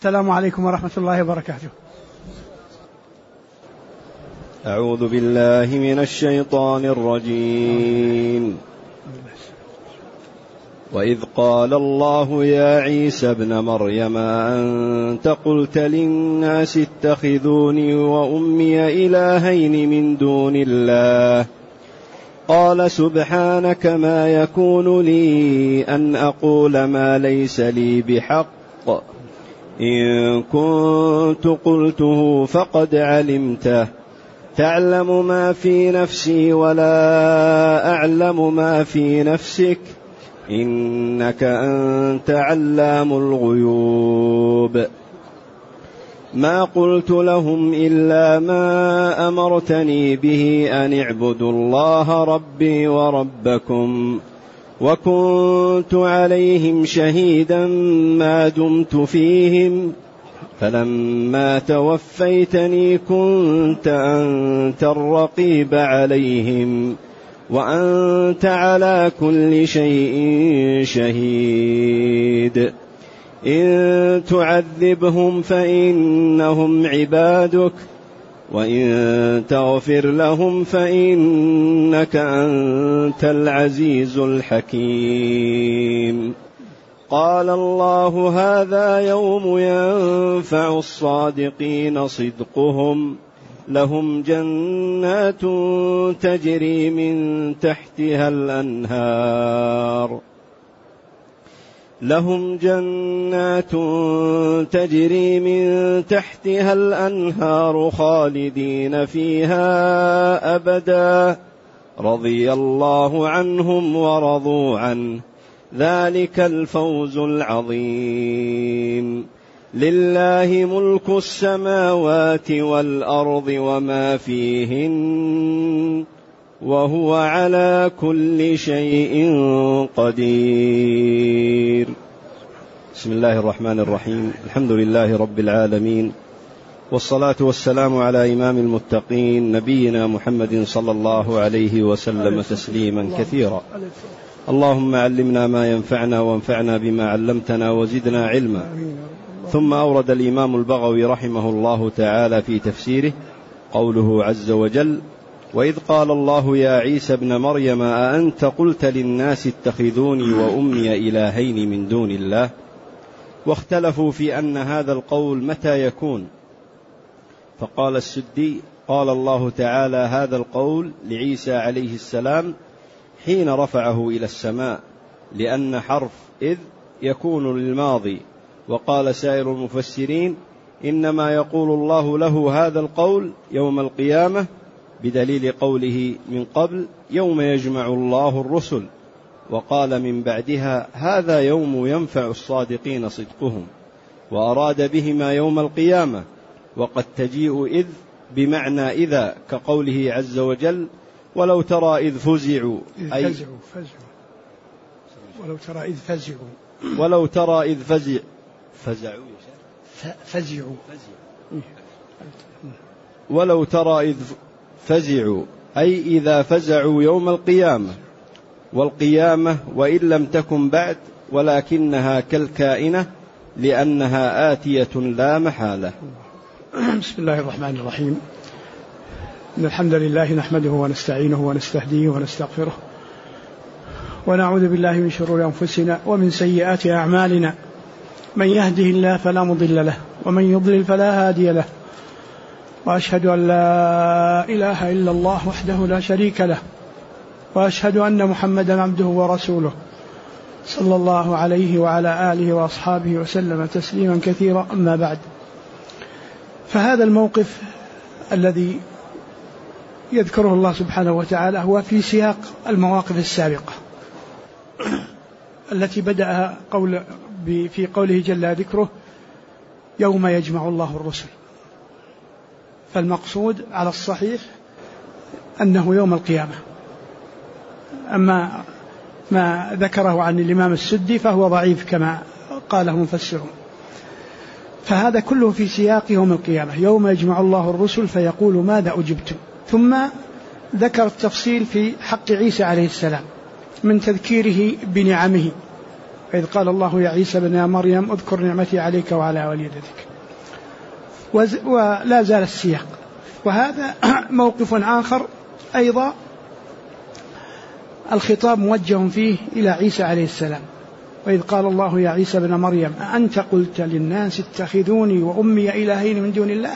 السلام عليكم ورحمة الله وبركاته. أعوذ بالله من الشيطان الرجيم. وإذ قال الله يا عيسى ابن مريم أنت قلت للناس اتخذوني وأمي إلهين من دون الله قال سبحانك ما يكون لي أن أقول ما ليس لي بحق إن كنت قلته فقد علمته تعلم ما في نفسي ولا أعلم ما في نفسك إنك أنت علام الغيوب ما قلت لهم إلا ما أمرتني به أن اعبدوا الله ربي وربكم وكنت عليهم شهيدا ما دمت فيهم فلما توفيتني كنت أنت الرقيب عليهم وأنت على كل شيء شهيد إن تعذبهم فإنهم عبادك وإن تغفر لهم فإنك أنت العزيز الحكيم قال الله هذا يوم ينفع الصادقين صدقهم لهم جنات تجري من تحتها الأنهار خالدين فيها أبدا رضي الله عنهم ورضوا عنه ذلك الفوز العظيم لله ملك السماوات والأرض وما فيهن وهو على كل شيء قدير. بسم الله الرحمن الرحيم. الحمد لله رب العالمين والصلاة والسلام على إمام المتقين نبينا محمد صلى الله عليه وسلم تسليما كثيرا. اللهم علمنا ما ينفعنا وانفعنا بما علمتنا وزدنا علما. ثم أورد الإمام البغوي رحمه الله تعالى في تفسيره قوله عز وجل وإذ قال الله يا عيسى ابن مريم أأنت قلت للناس اتخذوني وأمي إلهين من دون الله واختلفوا في أن هذا القول متى يكون فقال السدي قال الله تعالى هذا القول لعيسى عليه السلام حين رفعه إلى السماء لأن حرف إذ يكون للماضي وقال سائر المفسرين إنما يقول الله له هذا القول يوم القيامة بدليل قوله من قبل يوم يجمع الله الرسل وقال من بعدها هذا يوم ينفع الصادقين صدقهم وأراد بهما يوم القيامة وقد تجيء إذ بمعنى إذا كقوله عز وجل ولو ترى إذ فزعوا أي ولو ترى إذ ولو ترى إذ فزعوا أي إذا فزعوا يوم القيامة والقيامة وإن لم تكن بعد ولكنها كالكائنة لأنها آتية لا محالة. بسم الله الرحمن الرحيم. إن الحمد لله نحمده ونستعينه ونستهديه ونستغفره ونعوذ بالله من شرور أنفسنا ومن سيئات أعمالنا من يهده الله فلا مضل له ومن يضلل فلا هادي له وأشهد أن لا إله إلا الله وحده لا شريك له وأشهد أن محمدا عبده ورسوله صلى الله عليه وعلى آله وأصحابه وسلم تسليما كثيرا. أما بعد فهذا الموقف الذي يذكره الله سبحانه وتعالى هو في سياق المواقف السابقة التي بدأ في قوله جل ذكره يوم يجمع الله الرسل. فالمقصود على الصحيح أنه يوم القيامة. أما ما ذكره عن الإمام السدي فهو ضعيف كما قاله مفسرون. فهذا كله في سياق يوم القيامة يوم يجمع الله الرسل فيقول ماذا أجبتم. ثم ذكر التفصيل في حق عيسى عليه السلام من تذكيره بنعمه وإذ قال الله يا عيسى ابن مريم اذكر نعمتي عليك وعلى والدتك، ولا زال السياق. وهذا موقف آخر أيضا الخطاب موجه فيه إلى عيسى عليه السلام، وإذ قال الله يا عيسى ابن مريم أأنت قلت للناس اتخذوني وأمي إلهين من دون الله.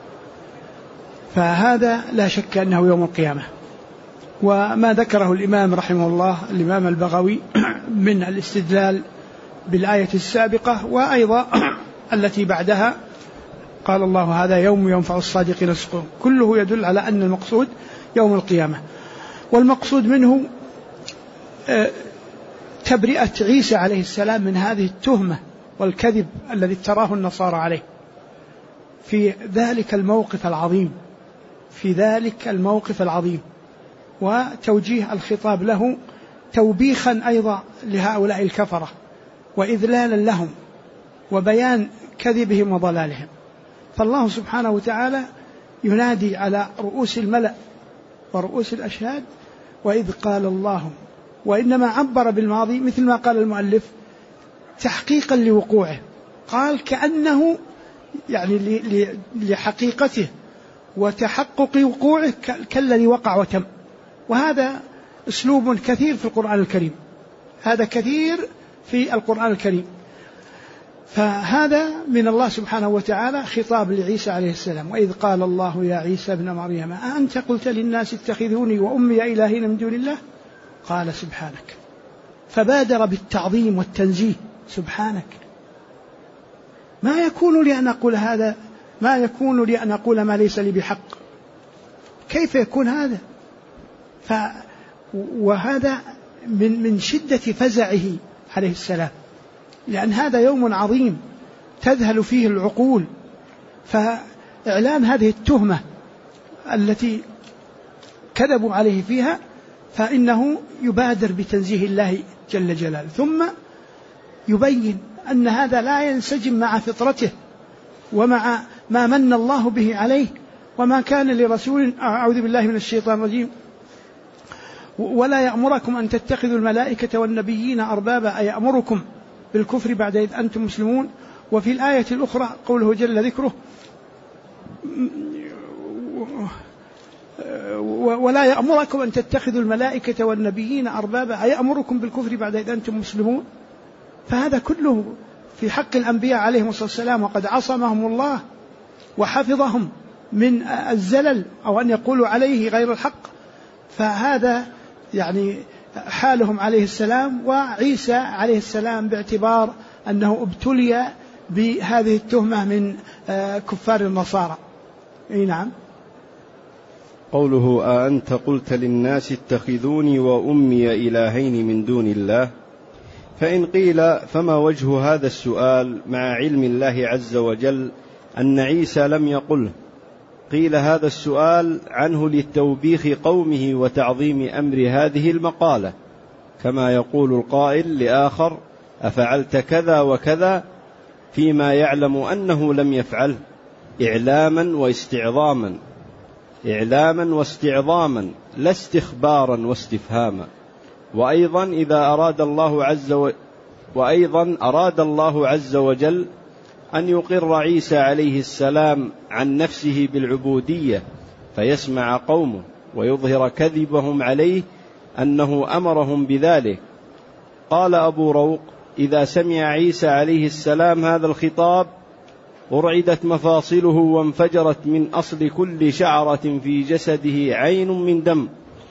فهذا لا شك أنه يوم القيامة. وما ذكره الإمام رحمه الله الإمام البغوي من الاستدلال بالآية السابقة وأيضا التي بعدها، قال الله هذا يوم ينفع الصادقين صدقهم، كله يدل على أن المقصود يوم القيامة. والمقصود منه تبرئة عيسى عليه السلام من هذه التهمة والكذب الذي تراه النصارى عليه في ذلك الموقف العظيم، وتوجيه الخطاب له توبيخا أيضا لهؤلاء الكفرة وإذلالا لهم وبيان كذبهم وضلالهم. فالله سبحانه وتعالى ينادي على رؤوس الملأ ورؤوس الأشهاد وإذ قال الله، وإنما عبر بالماضي مثل ما قال المؤلف تحقيقا لوقوعه، قال كأنه يعني لحقيقته وتحقق وقوعه كالذي وقع وتم. وهذا أسلوب كثير في القرآن الكريم، هذا كثير في القرآن الكريم. فهذا من الله سبحانه وتعالى خطاب لعيسى عليه السلام، وإذ قال الله يا عيسى ابن مريم أأنت قلت للناس اتخذوني وأمي إلهين من دون الله، قال سبحانك. فبادر بالتعظيم والتنزيه، سبحانك، ما يكون لي أن أقول هذا، ما يكون لي أن أقول ما ليس لي بحق، كيف يكون هذا؟ وهذا من شدة فزعه عليه السلام، لأن هذا يوم عظيم تذهل فيه العقول. فإعلان هذه التهمة التي كذبوا عليه فيها فإنه يبادر بتنزيه الله جل جلاله، ثم يبين أن هذا لا ينسجم مع فطرته ومع ما من الله به عليه، وما كان لرسول، أعوذ بالله من الشيطان الرجيم، ولا يأمركم أن تتخذوا الملائكة والنبيين أربابا أيأمركم بالكفر بعد إذ أنتم مسلمون. وفي الآية الأخرى قوله جل ذكره ولا يأمركم أن تتخذوا الملائكة والنبيين أربابا أيأمركم بالكفر بعد إذ أنتم مسلمون. فهذا كله في حق الأنبياء عليهم الصلاة والسلام، وقد عصمهم الله وحفظهم من الزلل أو أن يقولوا عليه غير الحق. فهذا يعني حالهم عليه السلام وعيسى عليه السلام، باعتبار أنه ابتلي بهذه التهمة من كفار النصارى. نعم. قوله أأنت قلت للناس اتخذوني وأمي إلهين من دون الله، فإن قيل فما وجه هذا السؤال مع علم الله عز وجل أن عيسى لم يقله؟ قيل هذا السؤال عنه للتوبيخ قومه وتعظيم أمر هذه المقالة، كما يقول القائل لآخر أفعلت كذا وكذا فيما يعلم أنه لم يفعله، إعلاما واستعظاما لا استخبارا واستفهاما. وأيضا أراد الله عز وجل أن يقر عيسى عليه السلام عن نفسه بالعبودية فيسمع قومه ويظهر كذبهم عليه أنه أمرهم بذلك. قال أبو روق إذا سمع عيسى عليه السلام هذا الخطاب أرعدت مفاصله وانفجرت من أصل كل شعرة في جسده عين من دم،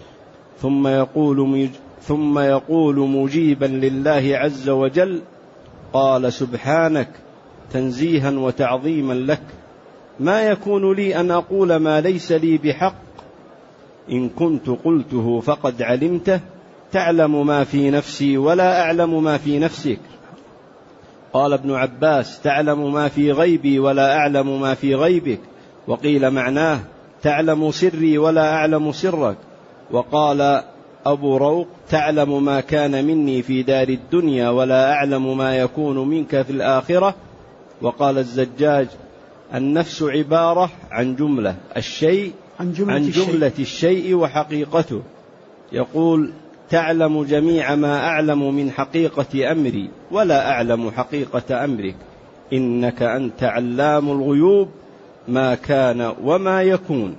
ثم يقول مجيبا لله عز وجل قال سبحانك تنزيها وتعظيما لك، ما يكون لي أن أقول ما ليس لي بحق، إن كنت قلته فقد علمته، تعلم ما في نفسي ولا أعلم ما في نفسك. قال ابن عباس تعلم ما في غيبي ولا أعلم ما في غيبك، وقيل معناه تعلم سري ولا أعلم سرك. وقال أبو روق تعلم ما كان مني في دار الدنيا ولا أعلم ما يكون منك في الآخرة. وقال الزجاج النفس عبارة عن جملة الشيء وحقيقته. يقول تعلم جميع ما أعلم من حقيقة أمري ولا أعلم حقيقة أمرك إنك أنت علام الغيوب ما كان وما يكون.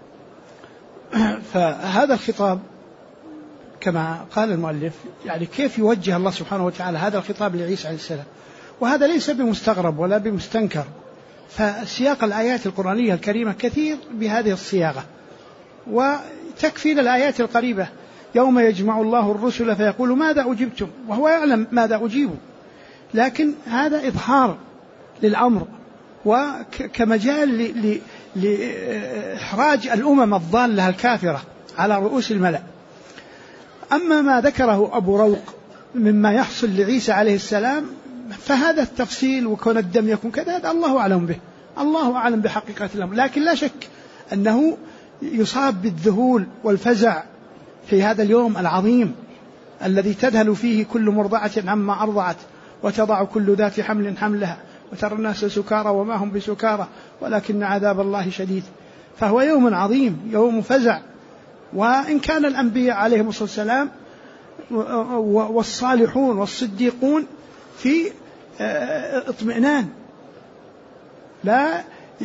فهذا الخطاب كما قال المؤلف يعني كيف يوجه الله سبحانه وتعالى هذا الخطاب لعيسى عليه السلام، وهذا ليس بمستغرب ولا بمستنكر، فسياق الآيات القرآنية الكريمة كثير بهذه الصياغة، وتكفينا الآيات القريبة يوم يجمع الله الرسل فيقول ماذا أجبتم، وهو يعلم ماذا أجيبوا، لكن هذا إظهار للأمر وكمجال لإحراج الأمم الضالة الكافرة على رؤوس الملأ. أما ما ذكره أبو روق مما يحصل لعيسى عليه السلام فهذا التفصيل وكون الدم يكون كذا الله أعلم به، الله أعلم بحقيقة الأمر، لكن لا شك أنه يصاب بالذهول والفزع في هذا اليوم العظيم الذي تذهل فيه كل مرضعة عما أرضعت وتضع كل ذات حمل حملها وترى الناس سكارى وما هم بسكارى ولكن عذاب الله شديد. فهو يوم عظيم، يوم فزع. وإن كان الأنبياء عليهم الصلاة والسلام والصالحون والصديقون في اطمئنان لا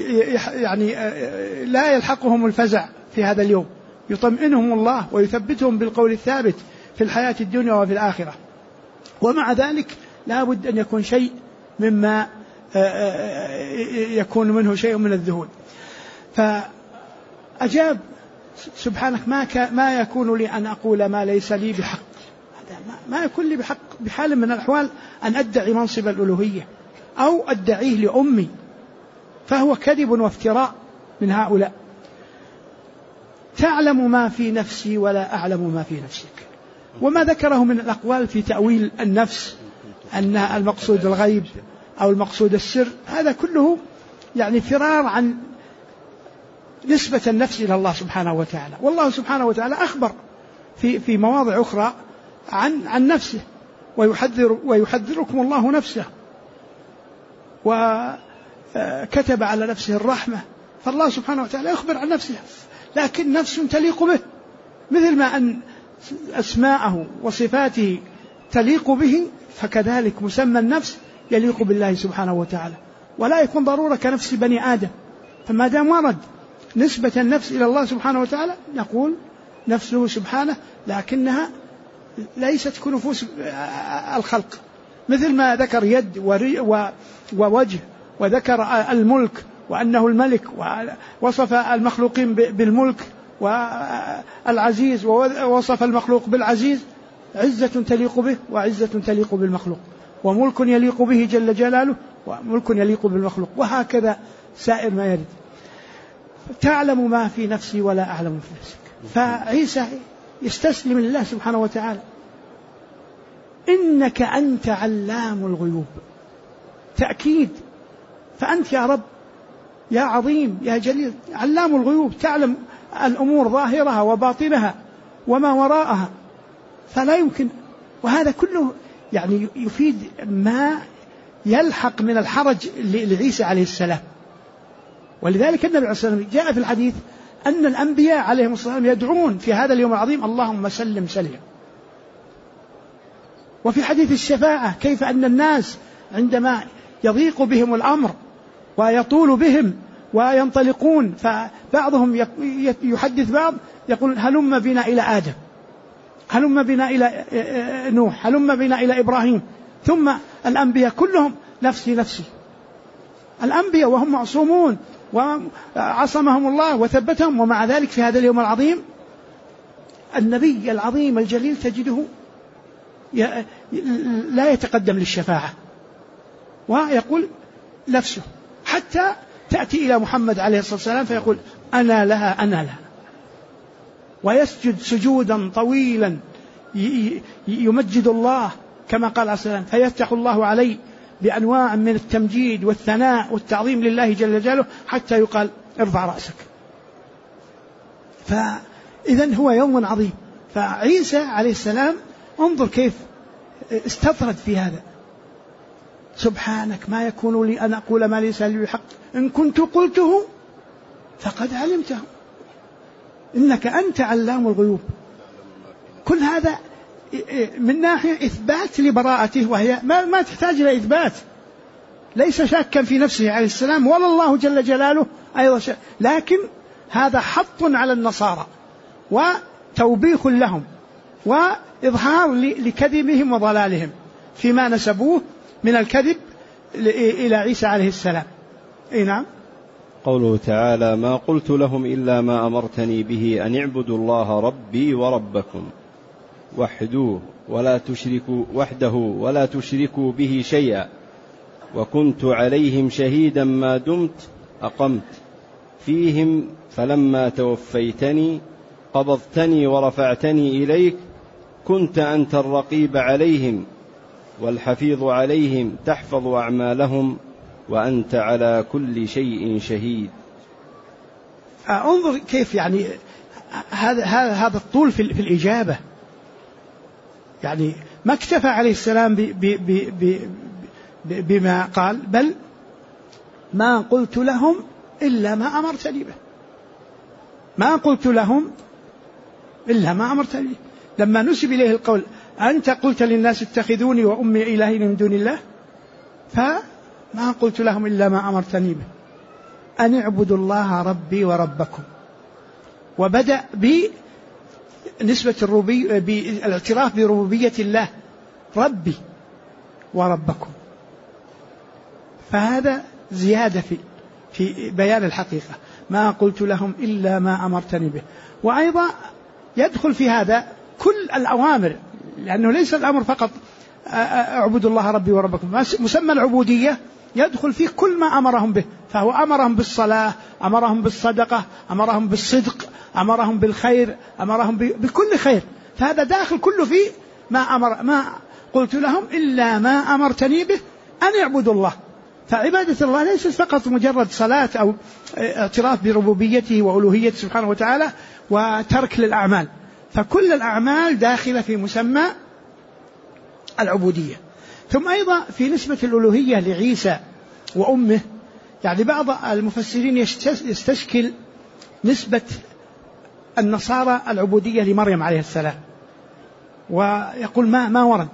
يلحقهم الفزع في هذا اليوم، يطمئنهم الله ويثبتهم بالقول الثابت في الحياة الدنيا وفي الآخرة. ومع ذلك لا بد أن يكون شيء مما يكون منه شيء من الذهول. فأجاب سبحانك ما يكون لي أن أقول ما ليس لي بحق، ما يكون لي بحق بحال من الأحوال أن أدعي منصب الألوهية أو أدعيه لأمي، فهو كذب وافتراء من هؤلاء. تعلم ما في نفسي ولا أعلم ما في نفسك. وما ذكره من الأقوال في تأويل النفس أن المقصود الغيب أو المقصود السر، هذا كله يعني فرار عن نسبة النفس إلى الله سبحانه وتعالى. والله سبحانه وتعالى أخبر في مواضع أخرى عن نفسه ويحذركم الله نفسه، وكتب على نفسه الرحمة، فالله سبحانه وتعالى يخبر عن نفسه، لكن نفس تليق به، مثل ما أن أسماءه وصفاته تليق به فكذلك مسمى النفس يليق بالله سبحانه وتعالى، ولا يكون ضرورة كنفس بني آدم. فما دام ورد نسبة النفس إلى الله سبحانه وتعالى نقول نفسه سبحانه، لكنها ليست كنفوس الخلق، مثل ما ذكر يد ووجه، وذكر الملك وأنه الملك، ووصف المخلوقين بالملك، والعزيز ووصف المخلوق بالعزيز، عزة تليق به وعزة تليق بالمخلوق، وملك يليق به جل جلاله وملك يليق بالمخلوق، وهكذا سائر ما يرد. تعلم ما في نفسي ولا أعلم في نفسك. فعيسى يستسلم لله سبحانه وتعالى، إنك أنت علام الغيوب، تأكيد، فأنت يا رب يا عظيم يا جليل علام الغيوب، تعلم الأمور ظاهرها وباطنها وما وراءها، فلا يمكن. وهذا كله يعني يفيد ما يلحق من الحرج لعيسى عليه السلام. ولذلك النبي عليه الصلاة والسلام جاء في الحديث أن الأنبياء عليهم الصلاة والسلام يدعون في هذا اليوم العظيم اللهم سلم سلم. وفي حديث الشفاعة كيف أن الناس عندما يضيق بهم الأمر ويطول بهم وينطلقون، فبعضهم يحدث بعض يقول هلم بنا إلى آدم، هلم بنا إلى نوح، هلم بنا إلى إبراهيم، ثم الأنبياء كلهم نفسي نفسي. الأنبياء وهم معصومون وعصمهم الله وثبتهم، ومع ذلك في هذا اليوم العظيم النبي العظيم الجليل تجده لا يتقدم للشفاعة ويقول نفسه، حتى تأتي إلى محمد عليه الصلاة والسلام فيقول أنا لها أنا لها، ويسجد سجودا طويلا يمجد الله كما قال عليه السلام، فيفتح الله عليه بأنواع من التمجيد والثناء والتعظيم لله جل جلاله حتى يقال ارفع رأسك. فإذن هو يوم عظيم. فعيسى عليه السلام انظر كيف استطرد في هذا، سبحانك ما يكون لي أن أقول ما ليس لي بحق إن كنت قلته فقد علمته إنك أنت علام الغيوب. كل هذا من ناحية إثبات لبراءته، وهي ما تحتاج إلى إثبات، ليس شاكا في نفسه عليه السلام ولا الله جل جلاله أيضا لكن هذا حط على النصارى وتوبيخ لهم وإظهار لكذبهم وضلالهم فيما نسبوه من الكذب إلى عيسى عليه السلام. نعم. قوله تعالى: ما قلت لهم إلا ما أمرتني به أن اعبدوا الله ربي وربكم وحده ولا تشركوا به شيئا وكنت عليهم شهيدا ما دمت أقمت فيهم فلما توفيتني قبضتني ورفعتني إليك كنت أنت الرقيب عليهم والحفيظ عليهم تحفظ أعمالهم وأنت على كل شيء شهيد. انظر كيف يعني هذا الطول في الإجابة، يعني ما اكتفى عليه السلام بما قال، بل ما قلت لهم إلا ما أمرتني به، ما قلت لهم إلا ما أمرتني به. لما نسب إليه القول أنت قلت للناس اتخذوني وأمي إلهين من دون الله، فما قلت لهم إلا ما أمرتني به أن اعبدوا الله ربي وربكم، وبدأ بنسبة بالاعتراف بربوبية الله ربي وربكم، فهذا زيادة في بيان الحقيقة. ما قلت لهم إلا ما أمرتني به. وأيضا يدخل في هذا كل الأوامر، لأنه ليس الأمر فقط اعبدوا الله ربي وربكم، مسمى العبودية يدخل فيه كل ما أمرهم به، فهو أمرهم بالصلاة، أمرهم بالصدقة، أمرهم بالصدق، أمرهم بالخير، أمرهم بكل خير، فهذا داخل كله في ما قلت لهم إلا ما أمرتني به أن يعبدوا الله. فعبادة الله ليست فقط مجرد صلاة أو اعتراف بربوبيته وألوهيته سبحانه وتعالى وترك للأعمال، فكل الأعمال داخلة في مسمى العبودية. ثم أيضا في نسبة الألوهية لعيسى وأمه، يعني بعض المفسرين يستشكل نسبة النصارى العبودية لمريم عليه السلام، ويقول ما ورد،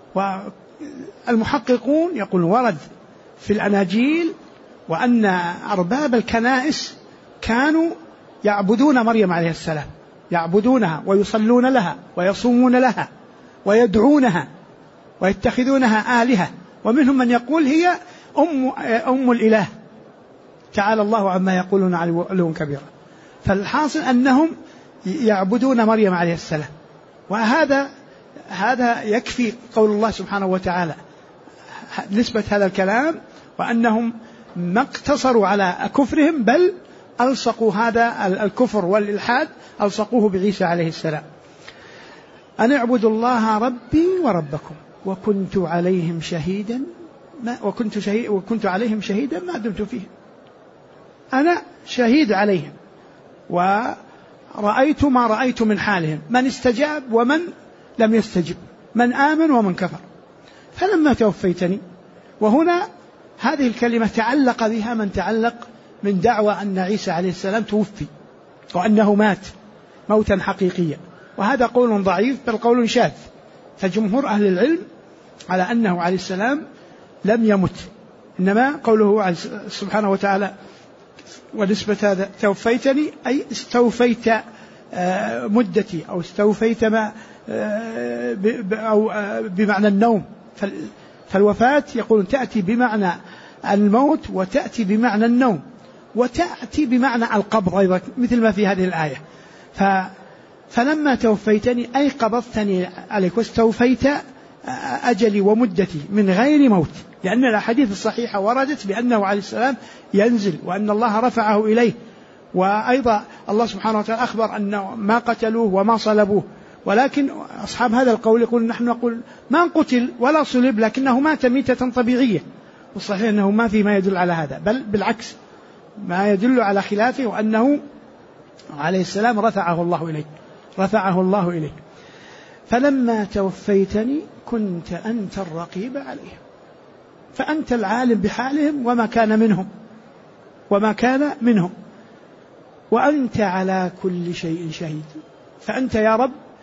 والمحققون يقول ورد في الأناجيل وأن أرباب الكنائس كانوا يعبدون مريم عليه السلام، يعبدونها ويصلون لها ويصومون لها ويدعونها ويتخذونها آلهة، ومنهم من يقول هي أم الإله تعالى الله عما يقولون علوا كبيرا. فالحاصل أنهم يعبدون مريم عليه السلام، وهذا يكفي قول الله سبحانه وتعالى نسبة هذا الكلام، وأنهم ما اقتصروا على كفرهم بل ألصقوا هذا الكفر والإلحاد ألصقوه بعيسى عليه السلام. أن اعبدوا الله ربي وربكم وكنت عليهم شهيدا ما دمت فيهم. أنا شهيد عليهم ورأيت ما رأيت من حالهم، من استجاب ومن لم يستجب، من آمن ومن كفر. فلما توفيتني، وهنا هذه الكلمة تعلق بها من تعلق من دعوى أن عيسى عليه السلام توفي وأنه مات موتا حقيقيا، وهذا قول ضعيف بل قول شاذ، فجمهور أهل العلم على أنه عليه السلام لم يمت، إنما قوله سبحانه وتعالى ونسبة هذا توفيتني أي استوفيت مدتي أو استوفيت ما أو بمعنى النوم. فالوفاة يقولون تأتي بمعنى الموت وتأتي بمعنى النوم وتأتي بمعنى القبض أيضا مثل ما في هذه الآية. فلما توفيتني أي قبضتني عليك واستوفيت أجلي ومدتي من غير موت، لأن الأحاديث الصحيحة وردت بأنه عليه السلام ينزل وأن الله رفعه إليه، وأيضا الله سبحانه وتعالى أخبر أنه ما قتلوه وما صلبوه، ولكن أصحاب هذا القول يقول نحن نقول ما قتل ولا صلب لكنه مات ميتة طبيعية، والصحيح أنه ما في ما يدل على هذا، بل بالعكس ما يدل على خلافه، وأنه عليه السلام رفعه الله إليه. فلما توفيتني كنت أنت الرقيب عليهم، فأنت العالم بحالهم وما كان منهم وأنت على كل شيء شهيد. فأنت يا رب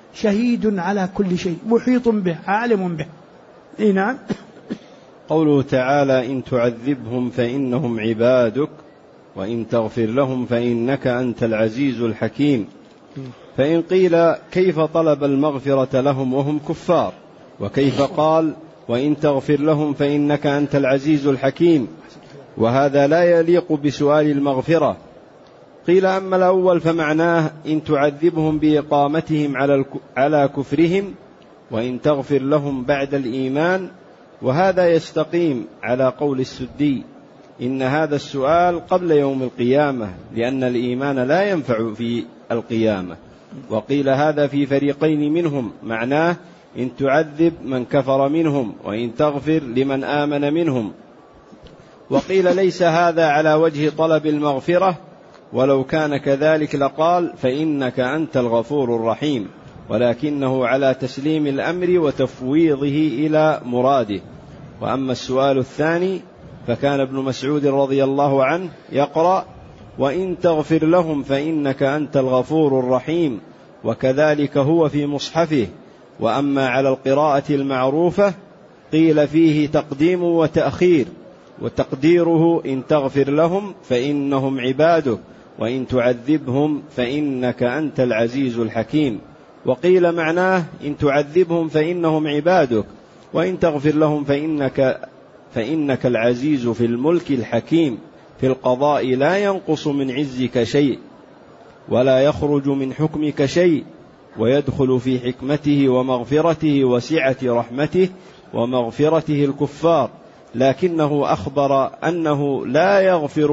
شهيد على كل شيء، محيط به، عالم به. نعم. قوله تعالى: إن تعذبهم فإنهم عبادك وإن تغفر لهم فإنك أنت العزيز الحكيم. فإن قيل: كيف طلب المغفرة لهم وهم كفار؟ وكيف قال: وإن تغفر لهم فإنك أنت العزيز الحكيم؟ وهذا لا يليق بسؤال المغفرة. قيل: أما الأول فمعناه إن تعذبهم بإقامتهم على كفرهم وإن تغفر لهم بعد الإيمان، وهذا يستقيم على قول السدي: إن هذا السؤال قبل يوم القيامة لأن الإيمان لا ينفع في القيامة. وقيل: هذا في فريقين منهم، معناه إن تعذب من كفر منهم وإن تغفر لمن آمن منهم. وقيل: ليس هذا على وجه طلب المغفرة، ولو كان كذلك لقال: فإنك أنت الغفور الرحيم، ولكنه على تسليم الأمر وتفويضه إلى مراده. وأما السؤال الثاني فكان ابن مسعود رضي الله عنه يقرأ: وإن تغفر لهم فإنك أنت الغفور الرحيم، وكذلك هو في مصحفه. وأما على القراءة المعروفة قيل فيه تقديم وتأخير، وتقديره: إن تغفر لهم فإنهم عبادك وإن تعذبهم فإنك أنت العزيز الحكيم. وقيل معناه: إن تعذبهم فإنهم عبادك وإن تغفر لهم فإنك العزيز في الملك الحكيم، في القضاء لا ينقص من عزك شيء ولا يخرج من حكمك شيء، ويدخل في حكمته ومغفرته وسعة رحمته ومغفرته الكفار، لكنه أخبر أنه لا يغفر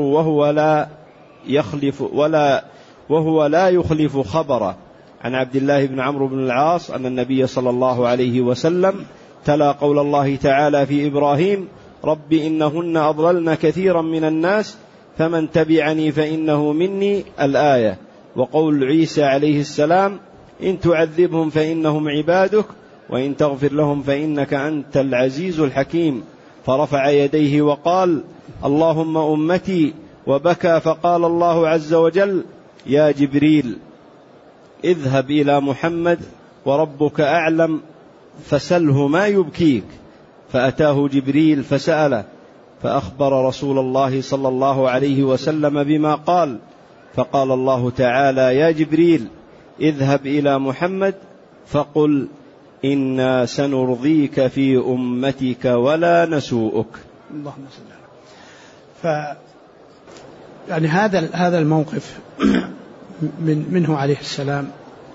وهو لا يخلف خبره. عن عبد الله بن عمرو بن العاص أن النبي صلى الله عليه وسلم تلا قول الله تعالى في إبراهيم: رب إنهن أضللن كثيرا من الناس فمن تبعني فإنه مني، الآية. وقول عيسى عليه السلام: إن تعذبهم فإنهم عبادك وإن تغفر لهم فإنك أنت العزيز الحكيم. فرفع يديه وقال: اللهم أمتي، وبكى. فقال الله عز وجل: يا جبريل اذهب إلى محمد وربك أعلم فسله ما يبكيك. فأتاه جبريل فسأله، فأخبر رسول الله صلى الله عليه وسلم بما قال. فقال الله تعالى: يا جبريل اذهب إلى محمد فقل إنا سنرضيك في أمتك ولا نسوءك. اللهم صل على. يعني هذا الموقف منه عليه السلام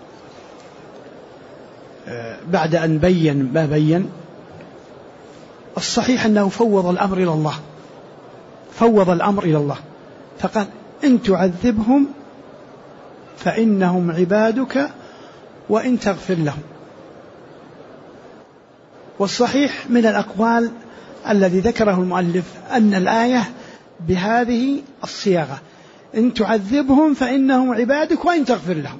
بعد أن بين ما بين، الصحيح أنه فوض الأمر إلى الله، فقال: إن تعذبهم فإنهم عبادك وإن تغفر لهم. والصحيح من الأقوال الذي ذكره المؤلف أن الآية بهذه الصياغة: إن تعذبهم فإنهم عبادك وإن تغفر لهم،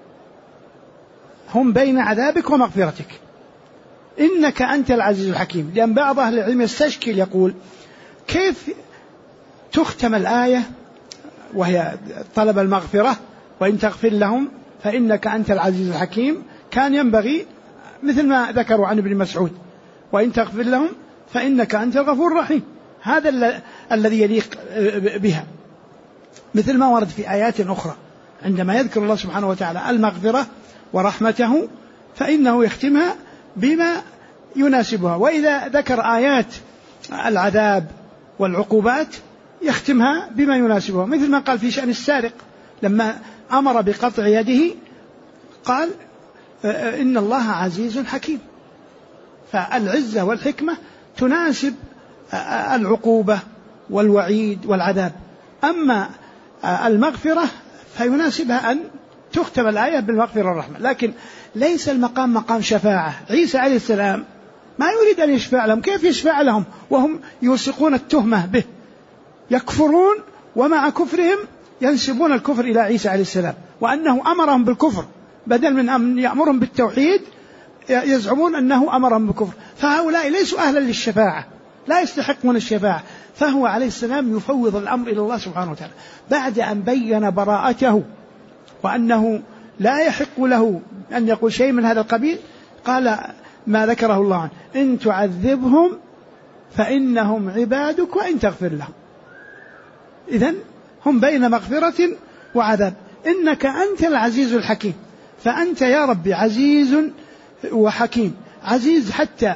هم بين عذابك ومغفرتك، إنك أنت العزيز الحكيم. لأن بعض أهل العلم يستشكل يقول: كيف تختم الآية وهي طلب المغفرة وإن تغفر لهم فإنك أنت العزيز الحكيم؟ كان ينبغي مثل ما ذكروا عن ابن مسعود: وإن تغفر لهم فإنك أنت الغفور الرحيم. هذا الذي يليق بها، مثل ما ورد في آيات أخرى عندما يذكر الله سبحانه وتعالى المغفرة ورحمته فإنه يختمها بما يناسبها، وإذا ذكر آيات العذاب والعقوبات يختمها بما يناسبها، مثل ما قال في شأن السارق لما أمر بقطع يده قال: إن الله عزيز حكيم. فالعزة والحكمة تناسب العقوبة والوعيد والعذاب. أما المغفرة فيناسبها أن تختم الآية بالمغفرة والرحمة. لكن ليس المقام مقام شفاعة. عيسى عليه السلام ما يريد أن يشفع لهم، كيف يشفع لهم وهم يوثقون التهمة به، يكفرون ومع كفرهم ينسبون الكفر إلى عيسى عليه السلام، وأنه أمرهم بالكفر بدل من أن يأمرهم بالتوحيد يزعمون أنه أمرهم بالكفر. فهؤلاء ليسوا أهلا للشفاعة، لا يستحقون الشفاعة. فهو عليه السلام يفوض الأمر إلى الله سبحانه وتعالى بعد أن بين براءته وأنه لا يحق له أن يقول شيء من هذا القبيل. قال ما ذكره الله عنه: إن تعذبهم فإنهم عبادك وإن تغفر لهم. إذن هم بين مغفرة وعذاب. إنك أنت العزيز الحكيم. فأنت يا ربي عزيز وحكيم. عزيز حتى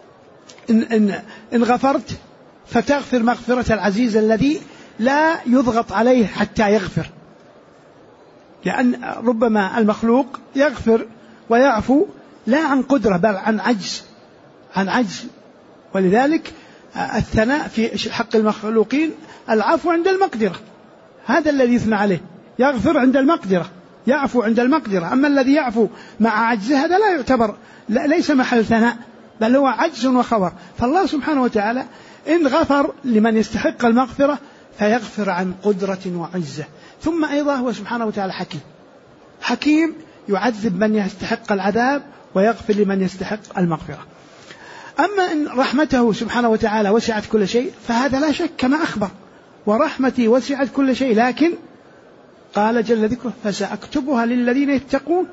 إن غفرت فتغفر مغفرة العزيز الذي لا يضغط عليه حتى يغفر، لأن ربما المخلوق يغفر ويعفو لا عن قدرة بل عن عجز. ولذلك الثناء في حق المخلوقين العفو عند المقدرة، هذا الذي يثنى عليه. يغفر عند المقدرة، يعفو عند المقدرة. أما الذي يعفو مع عجزه هذا لا يعتبر، ليس محل ثناء بل هو عجز وخور. فالله سبحانه وتعالى إن غفر لمن يستحق المغفرة فيغفر عن قدرة وعزة. ثم أيضا هو سبحانه وتعالى حكيم يعذب من يستحق العذاب ويغفر لمن يستحق المغفرة. أما إن رحمته سبحانه وتعالى وسعت كل شيء فهذا لا شك كما أخبر: ورحمتي وسعت كل شيء، لكن قال جل ذكره: فسأكتبها للذين يتقون.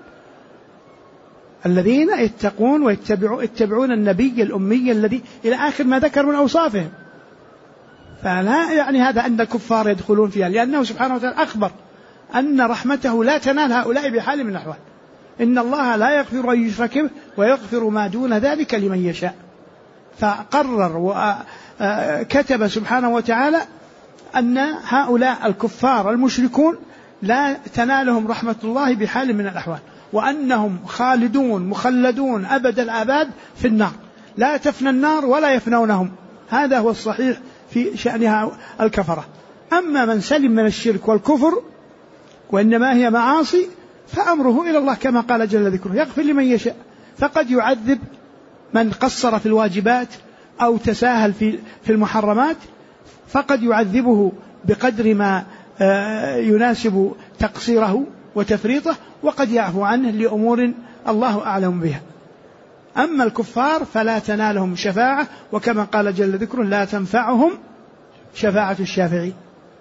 الذين يتقون ويتبعون النبي الأمي الذي إلى آخر ما ذكر من أوصافهم. فلا يعني هذا أن الكفار يدخلون فيها، لأنه سبحانه وتعالى أخبر أن رحمته لا تنال هؤلاء بحال من الأحوال. إن الله لا يغفر أن يشرك به ويغفر ما دون ذلك لمن يشاء. فقرر وكتب سبحانه وتعالى أن هؤلاء الكفار المشركون لا تنالهم رحمة الله بحال من الأحوال، وأنهم خالدون مخلدون أبد الآباد في النار، لا تفنى النار ولا يفنونهم. هذا هو الصحيح في شأنها الكفرة. أما من سلم من الشرك والكفر وإنما هي معاصي فأمره إلى الله كما قال جل ذكره: يغفر لمن يشاء. فقد يعذب من قصر في الواجبات أو تساهل في المحرمات، فقد يعذبه بقدر ما يناسب تقصيره وتفريطه، وقد يعفو عنه لأمور الله أعلم بها. أما الكفار فلا تنالهم شفاعة، وكما قال جل ذكره: لا تنفعهم شفاعة الشافعين.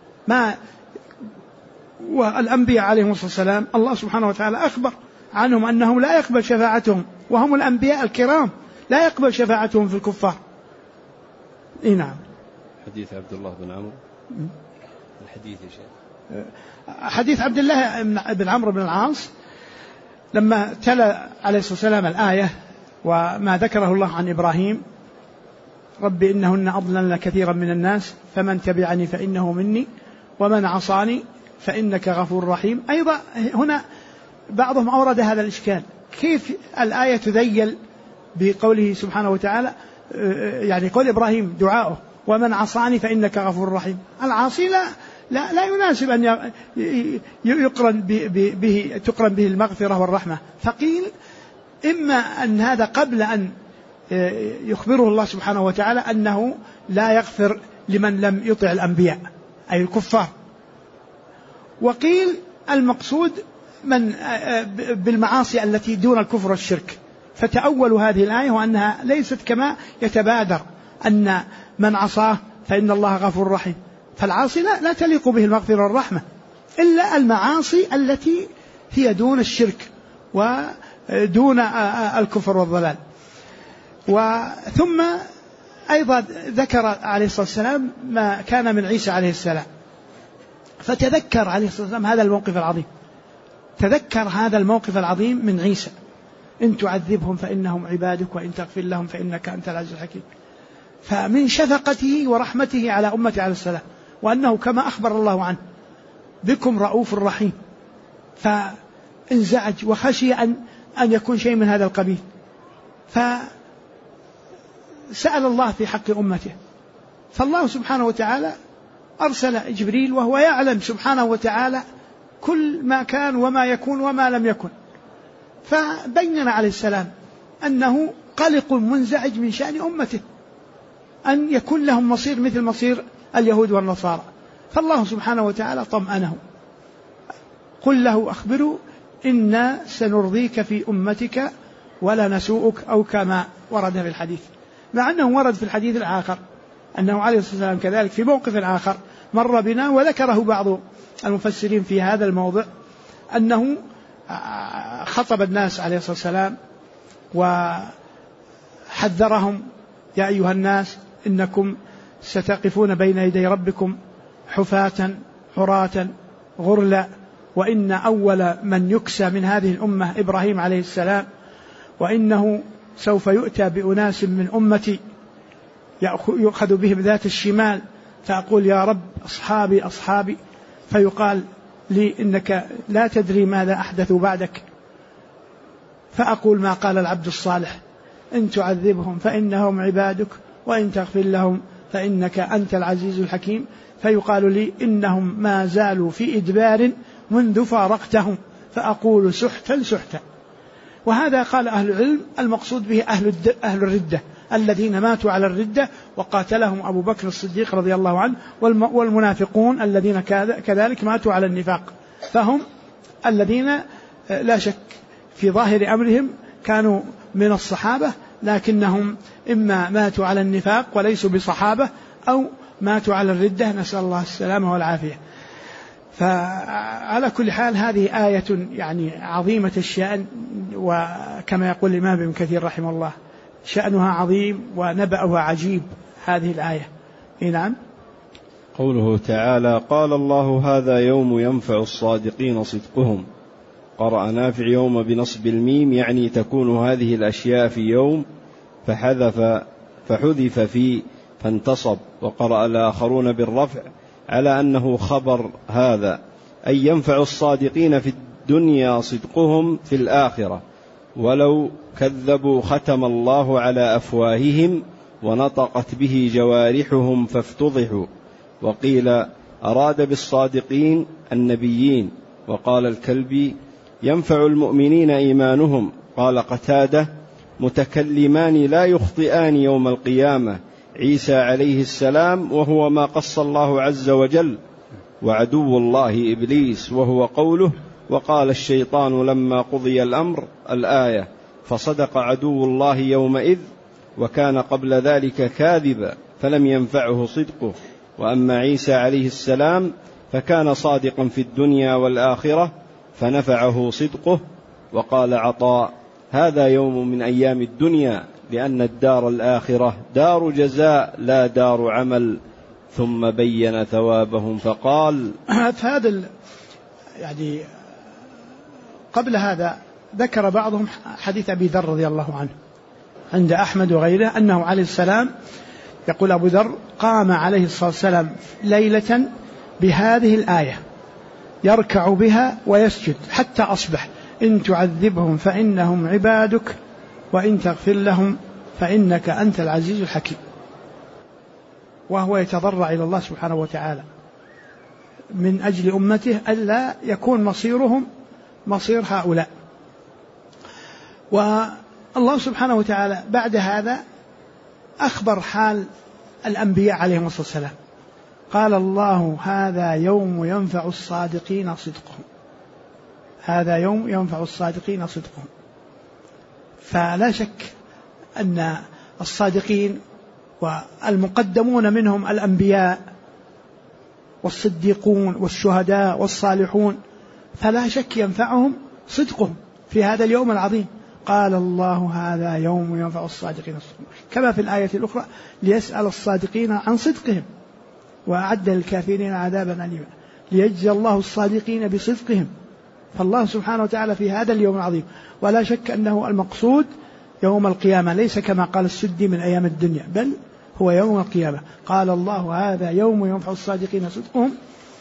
والأنبياء عليهم الصلاة والسلام الله سبحانه وتعالى أخبر عنهم أنه لا يقبل شفاعتهم، وهم الأنبياء الكرام، لا يقبل شفاعتهم في الكفار. نعم. حديث عبد الله بن عمرو، الحديث يا شيخ، حديث عبد الله بن عمرو بن العاص لما تلا عليه الصلاة والسلام الآية وما ذكره الله عن إبراهيم: رب إنهن أضللن كثيرا من الناس فمن تبعني فإنه مني ومن عصاني فإنك غفور رحيم. أيضا هنا بعضهم أورد هذا الإشكال: كيف الآية تذيل بقوله سبحانه وتعالى، يعني قول إبراهيم دعاؤه ومن عصاني فإنك غفور رحيم؟ العاصي لا يناسب أن تقرن به المغفرة والرحمة. فقيل إما أن هذا قبل أن يخبره الله سبحانه وتعالى أنه لا يغفر لمن لم يطع الأنبياء أي الكفار، وقيل المقصود من بالمعاصي التي دون الكفر والشرك، فتأولوا هذه الآية وأنها ليست كما يتبادر أن من عصاه فإن الله غفور رحيم. فالعاصي لا تليق به المغفرة والرحمة إلا المعاصي التي هي دون الشرك ودون الكفر والضلال. ثم أيضا ذكر عليه الصلاة والسلام ما كان من عيسى عليه السلام، فتذكر عليه الصلاة والسلام هذا الموقف العظيم، تذكر هذا الموقف العظيم من عيسى: إن تعذبهم فإنهم عبادك وإن تغفر لهم فإنك أنت العزيز الحكيم. فمن شفقته ورحمته على أمته عليه السلام، وأنه كما أخبر الله عنه: بكم رؤوف رحيم، فانزعج وخشي أن يكون شيء من هذا القبيل، فسأل الله في حق أمته. فالله سبحانه وتعالى أرسل جبريل وهو يعلم سبحانه وتعالى كل ما كان وما يكون وما لم يكن، فبين عليه السلام أنه قلق منزعج من شأن أمته، أن يكون لهم مصير مثل مصير اليهود والنصارى. فالله سبحانه وتعالى طمأنه: قل له أخبره إنا سنرضيك في أمتك ولا نسوءك، أو كما ورد في الحديث، مع أنه ورد في الحديث الآخر أنه عليه الصلاة والسلام كذلك في موقف آخر مر بنا وذكره بعض المفسرين في هذا الموضع، أنه خطب الناس عليه الصلاة والسلام وحذرهم: يا أيها الناس إنكم ستقفون بين يدي ربكم حفاة عراة غرلا، وإن أول من يكسى من هذه الأمة إبراهيم عليه السلام، وإنه سوف يؤتى بأناس من أمتي يؤخذ بهم ذات الشمال، فأقول يا رب أصحابي أصحابي، فيقال لي إنك لا تدري ماذا أحدثوا بعدك، فأقول ما قال العبد الصالح: إن تعذبهم فإنهم عبادك وإن تغفر لهم فإنك أنت العزيز الحكيم، فيقال لي إنهم ما زالوا في إدبار منذ فارقتهم، فأقول سحتا سحتا. وهذا قال أهل العلم المقصود به أهل الردة الذين ماتوا على الردة وقاتلهم أبو بكر الصديق رضي الله عنه، والمنافقون الذين كذلك ماتوا على النفاق، فهم الذين لا شك في ظاهر أمرهم كانوا من الصحابة، لكنهم إما ماتوا على النفاق وليسوا بصحابة، أو ماتوا على الردة، نسأل الله السلامة والعافية. فعلى كل حال هذه آية يعني عظيمة الشأن، وكما يقول الإمام ابن كثير رحمه الله شأنها عظيم ونبأها عجيب هذه الآية. نعم. قوله تعالى: قال الله هذا يوم ينفع الصادقين صدقهم. قرأ نافع يوم بنصب الميم، يعني تكون هذه الأشياء في يوم، فحذف فيه فانتصب. وقرأ الآخرون بالرفع على أنه خبر هذا، أي ينفع الصادقين في الدنيا صدقهم في الآخرة، ولو كذبوا ختم الله على أفواههم ونطقت به جوارحهم فافتضحوا. وقيل أراد بالصادقين النبيين. وقال الكلبي: ينفع المؤمنين إيمانهم. قال قتادة: متكلمان لا يخطئان يوم القيامة، عيسى عليه السلام وهو ما قص الله عز وجل، وعدو الله إبليس وهو قوله: وقال الشيطان لما قضي الأمر، الآية. فصدق عدو الله يومئذ، وكان قبل ذلك كاذبا فلم ينفعه صدقه. وأما عيسى عليه السلام فكان صادقا في الدنيا والآخرة فنفعه صدقه. وقال عطاء: هذا يوم من أيام الدنيا، لأن الدار الآخرة دار جزاء لا دار عمل. ثم بين ثوابهم فقال. هذا يعني قبل هذا ذكر بعضهم حديث أبي ذر رضي الله عنه عند أحمد وغيره، أنه عليه السلام يقول أبو ذر: قام عليه الصلاة والسلام ليلة بهذه الآية يركع بها ويسجد حتى أصبح: إن تعذبهم فإنهم عبادك وإن تغفر لهم فإنك أنت العزيز الحكيم. وهو يتضرع إلى الله سبحانه وتعالى من أجل أمته ألا يكون مصيرهم مصير هؤلاء. والله سبحانه وتعالى بعد هذا أخبر حال الأنبياء عليهم الصلاة والسلام، قال الله: هذا يوم ينفع الصادقين صدقهم. هذا يوم ينفع الصادقين صدقهم. فلا شك أن الصادقين والمقدمون منهم الأنبياء والصديقون والشهداء والصالحون، فلا شك ينفعهم صدقهم في هذا اليوم العظيم. قال الله: هذا يوم ينفع الصادقين صدقهم، كما في الآية الأخرى: ليسأل الصادقين عن صدقهم وأعد للكافرين عذابا أليما، ليجزي الله الصادقين بصدقهم. فالله سبحانه وتعالى في هذا اليوم العظيم، ولا شك أنه المقصود يوم القيامة، ليس كما قال السدي من أيام الدنيا، بل هو يوم القيامة. قال الله: هذا يوم ينفع الصادقين صدقهم،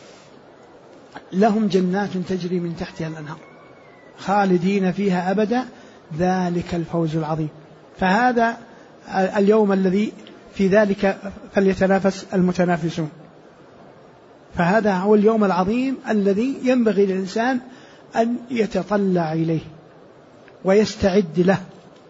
لهم جنات تجري من تحتها الأنهار خالدين فيها أبدا، ذلك الفوز العظيم. فهذا اليوم الذي في ذلك فليتنافس المتنافسون. فهذا هو اليوم العظيم الذي ينبغي للإنسان أن يتطلع إليه ويستعد له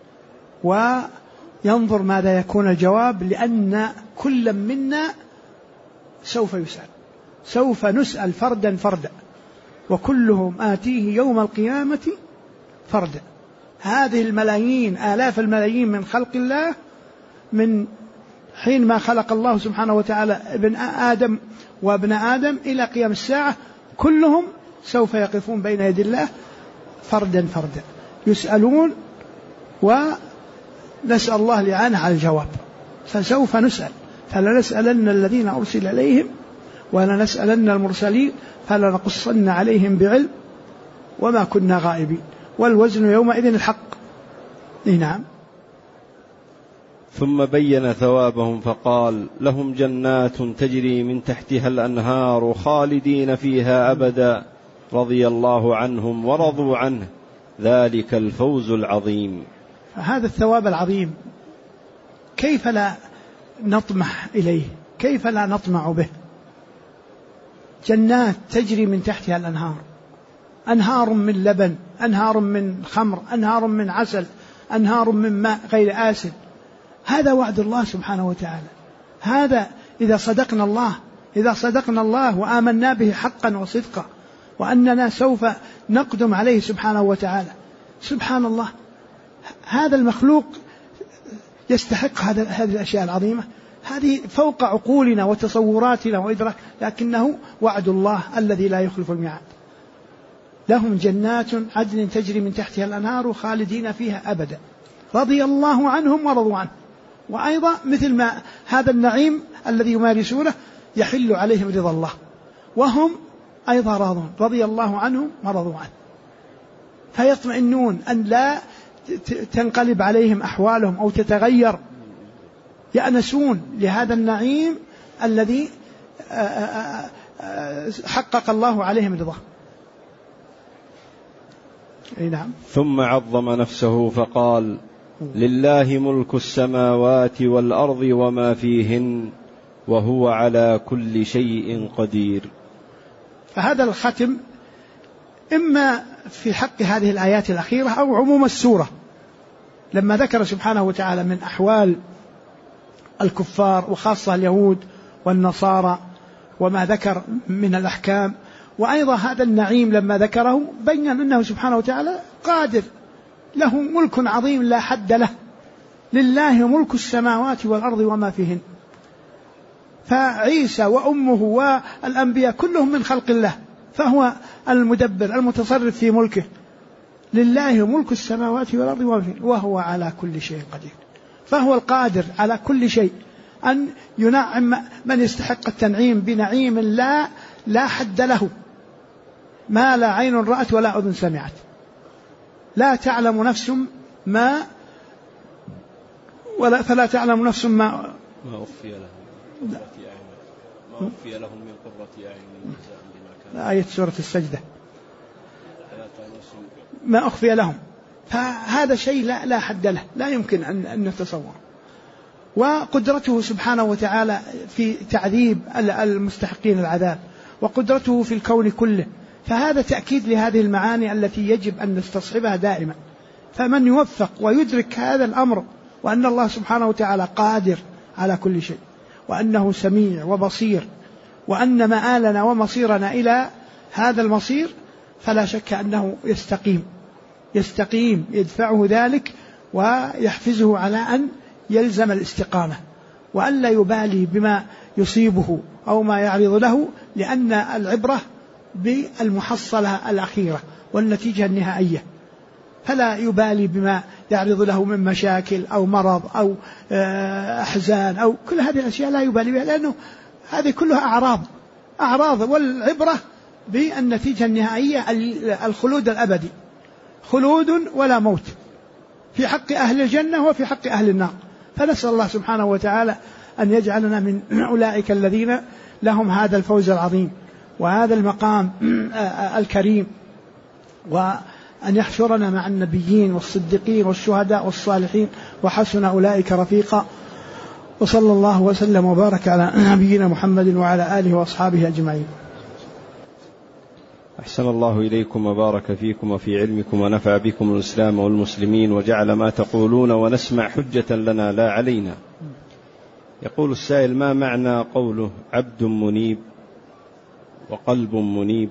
وينظر ماذا يكون الجواب، لأن كل منا سوف يسأل، سوف نسأل فردا فردا، وكلهم آتيه يوم القيامة فردا. هذه الملايين آلاف الملايين من خلق الله، من حين ما خلق الله سبحانه وتعالى ابن آدم وابن آدم إلى قيام الساعة، كلهم سوف يقفون بين يدي الله فردا فردا، يسألون ونسأل الله الإعانة على الجواب، فسوف نسأل، فلنسألن الذين أرسل إليهم ولنسألن المرسلين فلنقصن عليهم بعلم وما كنا غائبين والوزن يومئذ الحق. نعم. ثم بين ثوابهم فقال لهم جنات تجري من تحتها الأنهار خالدين فيها أبدا رضي الله عنهم ورضوا عنه ذلك الفوز العظيم. هذا الثواب العظيم كيف لا نطمح إليه؟ كيف لا نطمع به؟ جنات تجري من تحتها الأنهار، أنهار من لبن، أنهار من خمر، أنهار من عسل، أنهار من ماء غير آسن. هذا وعد الله سبحانه وتعالى. هذا إذا صدقنا الله وآمنا به حقا وصدقا وأننا سوف نقدم عليه سبحانه وتعالى. سبحان الله، هذا المخلوق يستحق هذه الأشياء العظيمة، هذه فوق عقولنا وتصوراتنا وإدراك، لكنه وعد الله الذي لا يخلف الميعاد. لهم جنات عدن تجري من تحتها الأنهار خالدين فيها أبدا رضي الله عنهم ورضوا عنه. وأيضا مثل ما هذا النعيم الذي يمارسونه يحل عليهم رضا الله وهم أيضا راضون، رضي الله عنهم ورضوا عنه، فيطمئنون أن لا تنقلب عليهم أحوالهم أو تتغير، يأنسون لهذا النعيم الذي حقق الله عليهم رضاه. نعم. ثم عظم نفسه فقال لله ملك السماوات والأرض وما فيهن وهو على كل شيء قدير. فهذا الختم إما في حق هذه الآيات الأخيرة أو عموم السورة، لما ذكر سبحانه وتعالى من أحوال الكفار وخاصة اليهود والنصارى وما ذكر من الأحكام، وأيضا هذا النعيم لما ذكره بين أنه سبحانه وتعالى قادر، له ملك عظيم لا حد له، لله ملك السماوات والأرض وما فيهن. فعيسى وأمه والأنبياء كلهم من خلق الله، فهو المدبر المتصرف في ملكه، لله ملك السماوات والأرض وما فيهن وهو على كل شيء قدير. فهو القادر على كل شيء، أن ينعم من يستحق التنعيم بنعيم لا حد له، ما لا عين رأت ولا أذن سمعت، لا تعلم نفس ما فلا تعلم نفس ما أخفي لهم من قرة أعين آية سورة السجدة، ما أخفي لهم. فهذا شيء لا حد له، لا يمكن أن نتصور. وقدرته سبحانه وتعالى في تعذيب المستحقين العذاب، وقدرته في الكون كله، فهذا تأكيد لهذه المعاني التي يجب أن نستصحبها دائما. فمن يوفق ويدرك هذا الأمر، وأن الله سبحانه وتعالى قادر على كل شيء، وأنه سميع وبصير، وأن مآلنا ومصيرنا إلى هذا المصير، فلا شك أنه يستقيم يدفعه ذلك ويحفزه على أن يلزم الاستقامة، وأن لا يبالي بما يصيبه أو ما يعرض له، لأن العبرة بالمحصلة الأخيرة والنتيجة النهائية، فلا يبالي بما يعرض له من مشاكل أو مرض أو أحزان أو كل هذه الأشياء لا يبالي بها، لأنه هذه كلها أعراض، والعبرة بالنتيجة النهائية الخلود الأبدي، خلود ولا موت في حق أهل الجنة وفي حق أهل النار. فنسأل الله سبحانه وتعالى أن يجعلنا من أولئك الذين لهم هذا الفوز العظيم وهذا المقام الكريم، وأن يحشرنا مع النبيين والصديقين والشهداء والصالحين وحسن أولئك رفيقا. وصلى الله وسلم وبارك على نبينا محمد وعلى آله وأصحابه أجمعين. أحسن الله إليكم وبارك فيكم وفي علمكم ونفع بكم الإسلام والمسلمين، وجعل ما تقولون ونسمع حجة لنا لا علينا. يقول السائل: ما معنى قوله عبد منيب وقلب منيب؟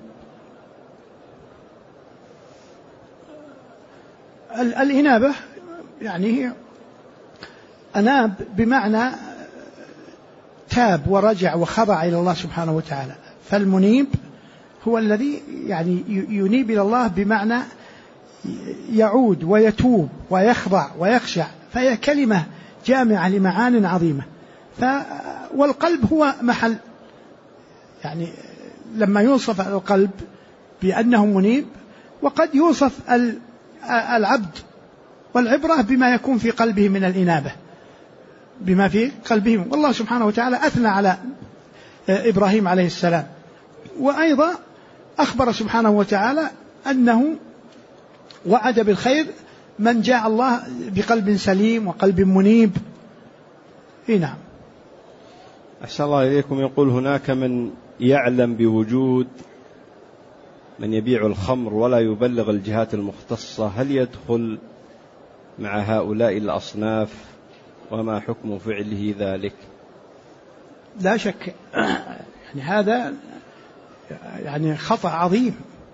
الإنابة يعني هي أناب بمعنى تاب ورجع وخضع إلى الله سبحانه وتعالى. فالمنيب هو الذي يعني ينيب إلى الله بمعنى يعود ويتوب ويخضع ويخشع، فهي كلمة جامعة لمعان عظيمة. والقلب هو محل، يعني لما يوصف القلب بأنه منيب، وقد يوصف العبد والعبرة بما يكون في قلبه من الإنابة، بما في قلبه. والله سبحانه وتعالى أثنى على إبراهيم عليه السلام، وأيضا أخبر سبحانه وتعالى أنه وعد بالخير من جاء الله بقلب سليم وقلب منيب. نعم. أحسن الله إليكم. يقول هناك من يعلم بوجود من يبيع الخمر ولا يبلغ الجهات المختصة، هل يدخل مع هؤلاء الأصناف؟ وما حكم فعله ذلك؟ لا شك يعني هذا يعني خطأ عظيم.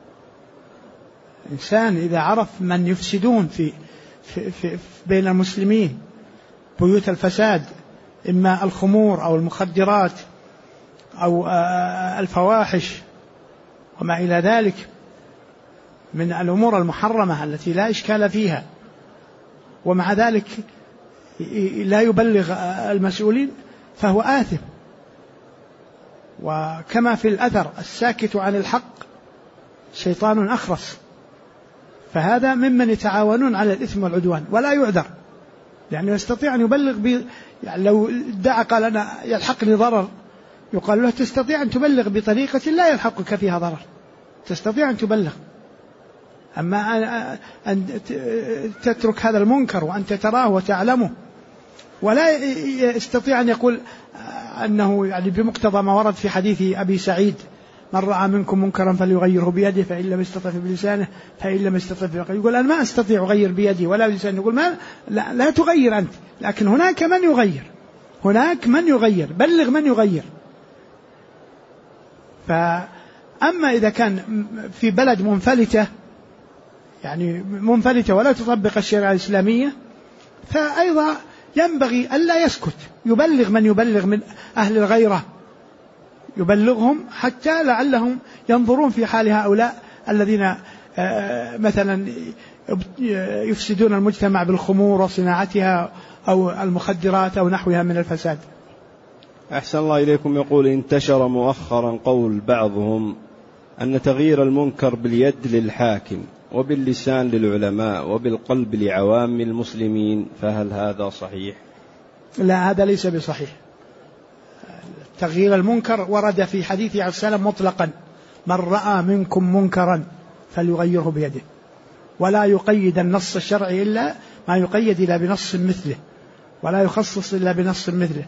إنسان إذا عرف من يفسدون في بين المسلمين بيوت الفساد، إما الخمور أو المخدرات أو الفواحش وما إلى ذلك من الأمور المحرمة التي لا إشكال فيها، ومع ذلك لا يبلغ المسؤولين، فهو آثم. وكما في الأثر الساكت عن الحق شيطان أخرس، فهذا ممن يتعاونون على الإثم والعدوان ولا يعذر، يعني يستطيع أن يبلغ يعني لو ادعى قال أنا يلحقني ضرر، يقال له تستطيع أن تبلغ بطريقة لا يلحقك فيها ضرر، تستطيع أن تبلغ. أما أن تترك هذا المنكر وأنت تراه وتعلمه ولا يستطيع أن يقول أنه يعني بمقتضى ما ورد في حديث أبي سعيد: من رأى منكم منكرا فليغيره بيده فإن لم يستطع بلسانه فإن لم يستطع بقلبه. يقول أنا ما أستطيع أغير بيدي ولا بلساني. يقول لا تغير أنت، لكن هناك من يغير، هناك من يغير، بلغ من يغير. فأما إذا كان في بلد منفلتة، يعني منفلتة ولا تطبق الشريعة الإسلامية، فأيضا ينبغي ألا يسكت، يبلغ من يبلغ من أهل الغيرة، يبلغهم حتى لعلهم ينظرون في حال هؤلاء الذين مثلا يفسدون المجتمع بالخمور وصناعتها أو المخدرات أو نحوها من الفساد. أحسن الله إليكم. يقول انتشر مؤخرا قول بعضهم أن تغيير المنكر باليد للحاكم وباللسان للعلماء وبالقلب لعوام المسلمين، فهل هذا صحيح؟ لا، هذا ليس بصحيح. تغيير المنكر ورد في حديث عليه السلام مطلقا: من رأى منكم منكرا فليغيره بيده، ولا يقيد النص الشرعي إلا ما يقيد إلا بنص مثله، ولا يخصص إلا بنص مثله.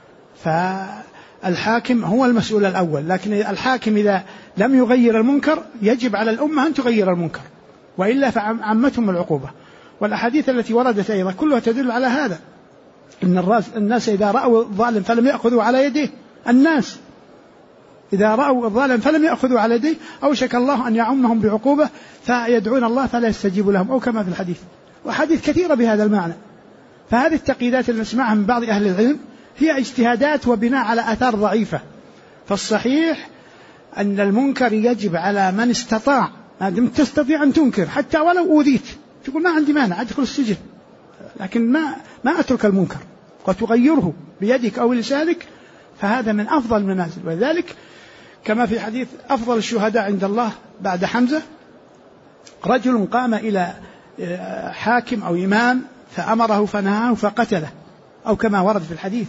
فالحاكم هو المسؤول الأول، لكن الحاكم إذا لم يغير المنكر يجب على الأمة أن تغير المنكر، وإلا فعمتهم العقوبة. والأحاديث التي وردت أيضا كلها تدل على هذا، إن الناس إذا رأوا الظالم فلم يأخذوا على يده، الناس إذا رأوا الظالم فلم يأخذوا على يده أوشك الله أن يعمهم بعقوبة فيدعون الله فلا يستجيب لهم، أو كما في الحديث، وحديث كثيرة بهذا المعنى. فهذه التقييدات اللي نسمعها من بعض أهل العلم هي اجتهادات وبناء على آثار ضعيفة. فالصحيح أن المنكر يجب على من استطاع، ما تستطيع أن تنكر حتى ولو أوذيت، تقول ما عندي مانع أدخل السجن، لكن ما أترك المنكر وتغيره بيدك أو لسانك، فهذا من أفضل المنازل. ولذلك كما في حديث أفضل الشهداء عند الله بعد حمزة رجل قام إلى حاكم أو إمام فأمره فنهاه فقتله، أو كما ورد في الحديث.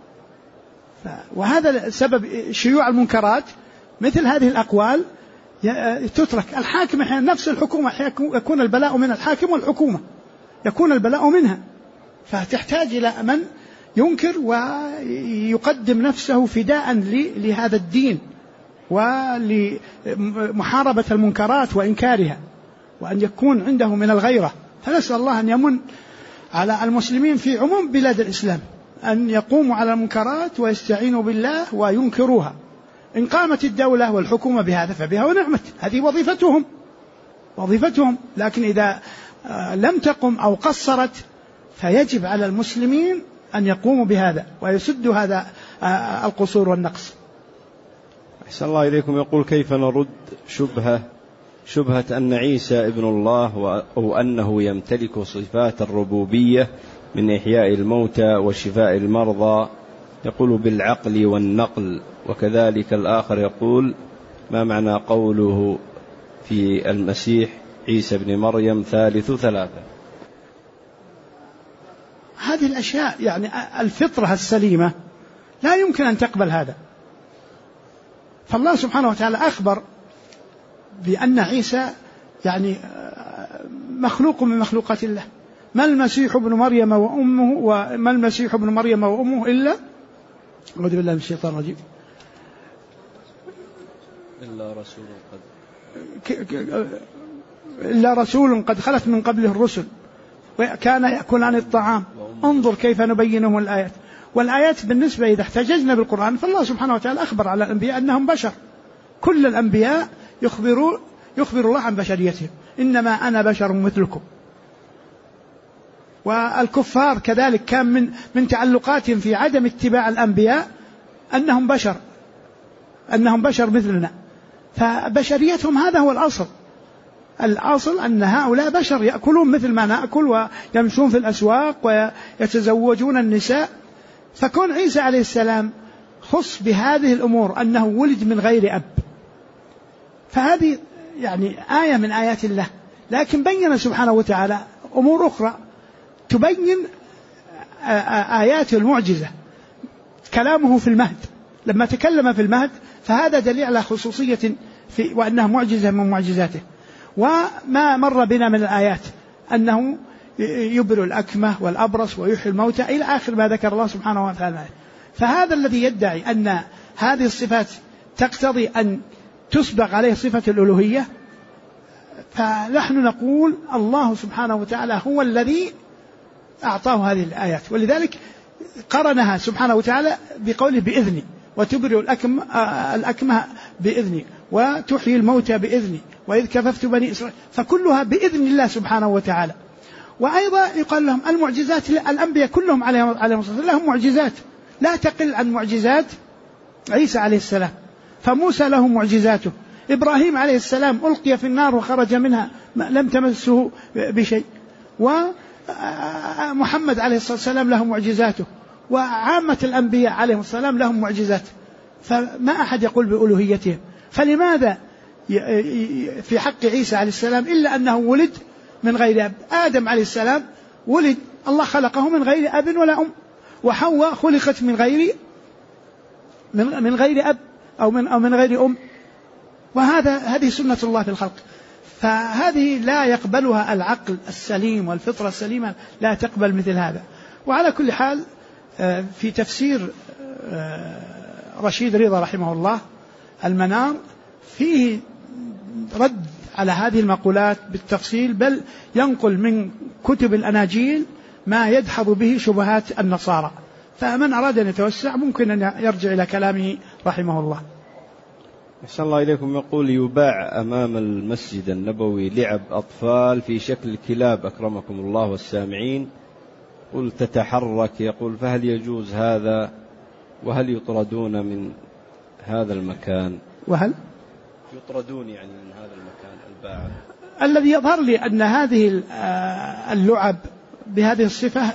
وهذا سبب شيوع المنكرات، مثل هذه الأقوال تترك. الحاكم نفس الحكومة يكون البلاء من الحاكم والحكومة، يكون البلاء منها، فتحتاج إلى من ينكر ويقدم نفسه فداء لهذا الدين ولمحاربة المنكرات وإنكارها، وأن يكون عنده من الغيرة. فنسأل الله أن يمن على المسلمين في عموم بلاد الإسلام أن يقوموا على المنكرات ويستعينوا بالله وينكروها. إن قامت الدولة والحكومة بهذا فبها ونعمت، هذه وظيفتهم. لكن إذا لم تقم أو قصرت فيجب على المسلمين أن يقوموا بهذا ويسدوا هذا القصور والنقص. أحسن الله إليكم. يقول كيف نرد شبهة أن عيسى ابن الله أو أنه يمتلك صفات الربوبية من إحياء الموتى وشفاء المرضى، يقول بالعقل والنقل. وكذلك الآخر يقول ما معنى قوله في المسيح عيسى بن مريم ثالث ثلاثة؟ هذه الأشياء يعني الفطرة السليمة لا يمكن أن تقبل هذا. فالله سبحانه وتعالى أخبر بأن عيسى يعني مخلوق من مخلوقات الله. ما المسيح ابن مريم وأمه إلا أعوذ بالله من الشيطان الرجيم إلا رسول قد خلت من قبله الرسل وكان يأكل عن الطعام انظر كيف نبينهم الآيات. والآيات بالنسبة إذا احتججنا بالقرآن فالله سبحانه وتعالى أخبر على الأنبياء أنهم بشر. كل الأنبياء يخبر الله عن بشريتهم، إنما أنا بشر مثلكم. والكفار كذلك كان من تعلقاتهم في عدم اتباع الأنبياء أنهم بشر مثلنا، فبشريتهم هذا هو الأصل أن هؤلاء بشر يأكلون مثل ما نأكل ويمشون في الأسواق ويتزوجون النساء. فكون عيسى عليه السلام خص بهذه الأمور أنه ولد من غير أب، فهذه يعني آية من آيات الله. لكن بين سبحانه وتعالى أمور أخرى تبين آيات المعجزة. كلامه في المهد، لما تكلم في المهد فهذا دليل على خصوصية وأنها معجزة من معجزاته. وما مر بنا من الآيات أنه يبرئ الأكمة والأبرص ويحيي الموتى إلى آخر ما ذكر الله سبحانه وتعالى. فهذا الذي يدعي أن هذه الصفات تقتضي أن تسبق عليه صفة الألوهية، فنحن نقول الله سبحانه وتعالى هو الذي أعطاه هذه الآيات. ولذلك قرنها سبحانه وتعالى بقوله بإذني، وتبرئ الأكمه بإذني، وتحيي الموتى بإذني، وإذ كففت بني إسرائيل، فكلها بإذن الله سبحانه وتعالى. وأيضا يقال لهم المعجزات، الأنبياء كلهم عليهم الصلاة والسلام لهم معجزات لا تقل عن معجزات عيسى عليه السلام. فموسى له معجزاته، إبراهيم عليه السلام ألقي في النار وخرج منها لم تمسه بشيء، ومحمد عليه الصلاة والسلام له معجزاته، وعامة الأنبياء عليهم السلام لهم معجزات، فما أحد يقول بألوهيتهم. فلماذا في حق عيسى عليه السلام إلا أنه ولد من غير أب؟ آدم عليه السلام ولد، الله خلقه من غير أب ولا أم، وحواء خلقت من غير أب أو من غير أم، هذه سنة الله في الخلق. فهذه لا يقبلها العقل السليم والفطرة السليمة، لا تقبل مثل هذا. وعلى كل حال في تفسير رشيد رضا رحمه الله المنار فيه رد على هذه المقولات بالتفصيل، بل ينقل من كتب الأناجيل ما يدحض به شبهات النصارى. فمن أراد أن يتوسع ممكن أن يرجع إلى كلامه رحمه الله. أحسن الله إليكم. يقول يباع أمام المسجد النبوي لعب أطفال في شكل كلاب أكرمكم الله والسامعين، قل تتحرك، يقول فهل يجوز هذا؟ وهل يطردون من هذا المكان؟ وهل يطردون يعني من هذا المكان الباعة؟ الذي يظهر لي أن هذه اللعب بهذه الصفة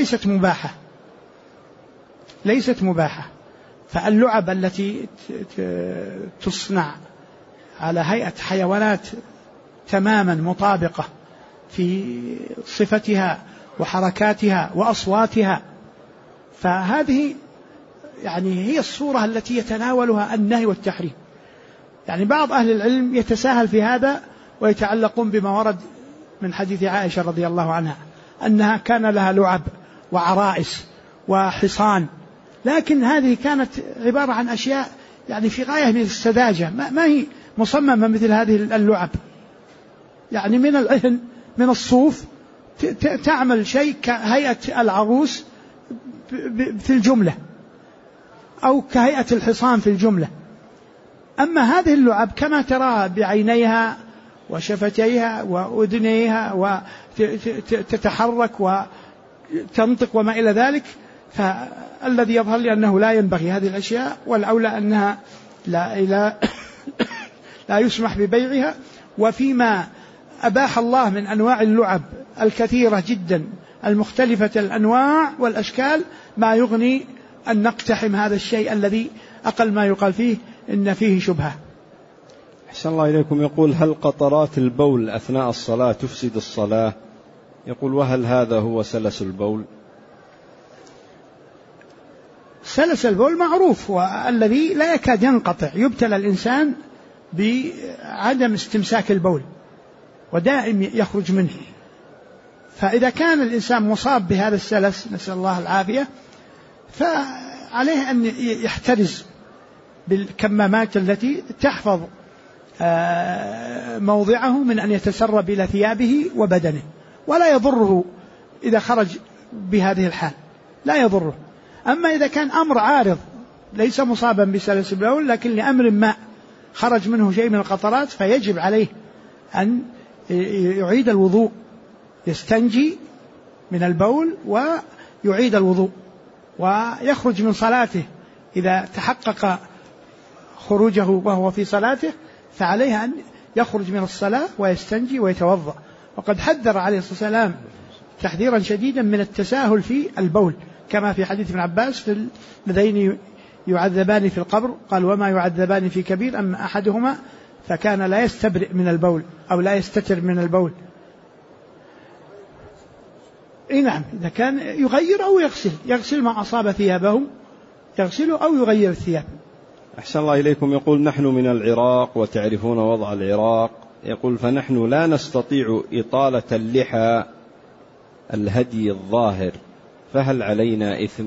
ليست مباحة. فاللعب التي تصنع على هيئة حيوانات تماما مطابقة في صفتها وحركاتها وأصواتها، فهذه يعني هي الصورة التي يتناولها النهي والتحريم. يعني بعض أهل العلم يتساهل في هذا ويتعلقون بما ورد من حديث عائشة رضي الله عنها أنها كان لها لعب وعرائس وحصان، لكن هذه كانت عبارة عن أشياء يعني في غاية من السذاجة، ما هي مصممة مثل هذه اللعب. يعني من العهن من الصوف تعمل شيء كهيئة العروس في الجملة أو كهيئة الحصان في الجملة. أما هذه اللعب كما ترى بعينيها وشفتيها وأذنيها وتتحرك وتنطق وما إلى ذلك، فالذي يظهر لي أنه لا ينبغي هذه الأشياء، والأولى أنها لا يسمح ببيعها، وفيما أباح الله من أنواع اللعب الكثيرة جدا المختلفة الأنواع والأشكال ما يغني أن نقتحم هذا الشيء الذي أقل ما يقال فيه إن فيه شبهة. أحسن الله إليكم. يقول: هل قطرات البول أثناء الصلاة تفسد الصلاة؟ يقول: وهل هذا هو سلس البول؟ سلس البول معروف، والذي لا يكاد ينقطع، يبتلى الإنسان بعدم استمساك البول ودائم يخرج منه. فإذا كان الإنسان مصاب بهذا السلس نسأل الله العافية فعليه أن يحترز بالكمامات التي تحفظ موضعه من أن يتسرب إلى ثيابه وبدنه، ولا يضره إذا خرج بهذه الحال، لا يضره. أما إذا كان أمر عارض ليس مصابا بسلس البول لكن لأمر ما خرج منه شيء من القطرات فيجب عليه أن يعيد الوضوء، يستنجي من البول ويعيد الوضوء ويخرج من صلاته. إذا تحقق خروجه وهو في صلاته فعليه أن يخرج من الصلاة ويستنجي ويتوضأ. وقد حذر عليه الصلاة والسلام تحذيرا شديدا من التساهل في البول، كما في حديث ابن عباس في اللذين يعذبان في القبر، قال: وما يعذبان في كبير، أما أحدهما فكان لا يستبرئ من البول أو لا يستتر من البول. نعم، إذا كان يغير أو يغسل ما أصاب ثيابه، يغسله أو يغير الثياب. أحسن الله إليكم. يقول: نحن من العراق وتعرفون وضع العراق. يقول: فنحن لا نستطيع إطالة اللحى الهدي الظاهر، فهل علينا إثم؟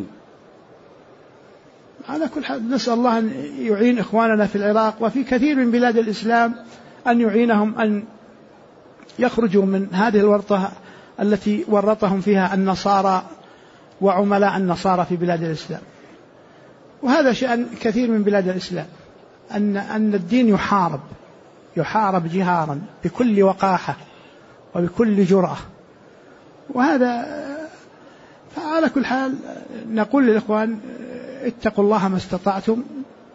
على كل حال نسأل الله أن يعين إخواننا في العراق وفي كثير من بلاد الإسلام، أن يعينهم أن يخرجوا من هذه الورطة التي ورطهم فيها النصارى وعملاء النصارى في بلاد الإسلام. وهذا شأن كثير من بلاد الإسلام، أن الدين يحارب جهارا بكل وقاحة وبكل جرأة. وهذا فعلى كل حال نقول للإخوان: اتقوا الله ما استطعتم،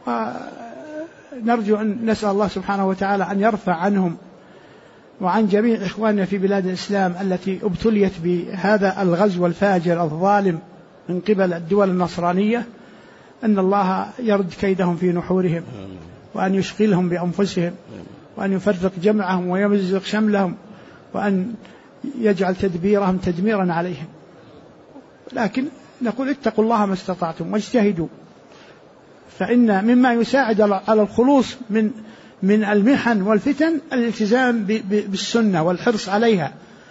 ونرجو أن نسأل الله سبحانه وتعالى أن يرفع عنهم وعن جميع إخواننا في بلاد الإسلام التي ابتليت بهذا الغزو الفاجر الظالم من قبل الدول النصرانية، أن الله يرد كيدهم في نحورهم، وأن يشغلهم بأنفسهم، وأن يفرق جمعهم ويمزق شملهم، وأن يجعل تدبيرهم تدميرا عليهم. لكن نقول: اتقوا الله ما استطعتم واجتهدوا، فإن مما يساعد على الخلوص من المحن والفتن الالتزام بالسنة والحرص عليها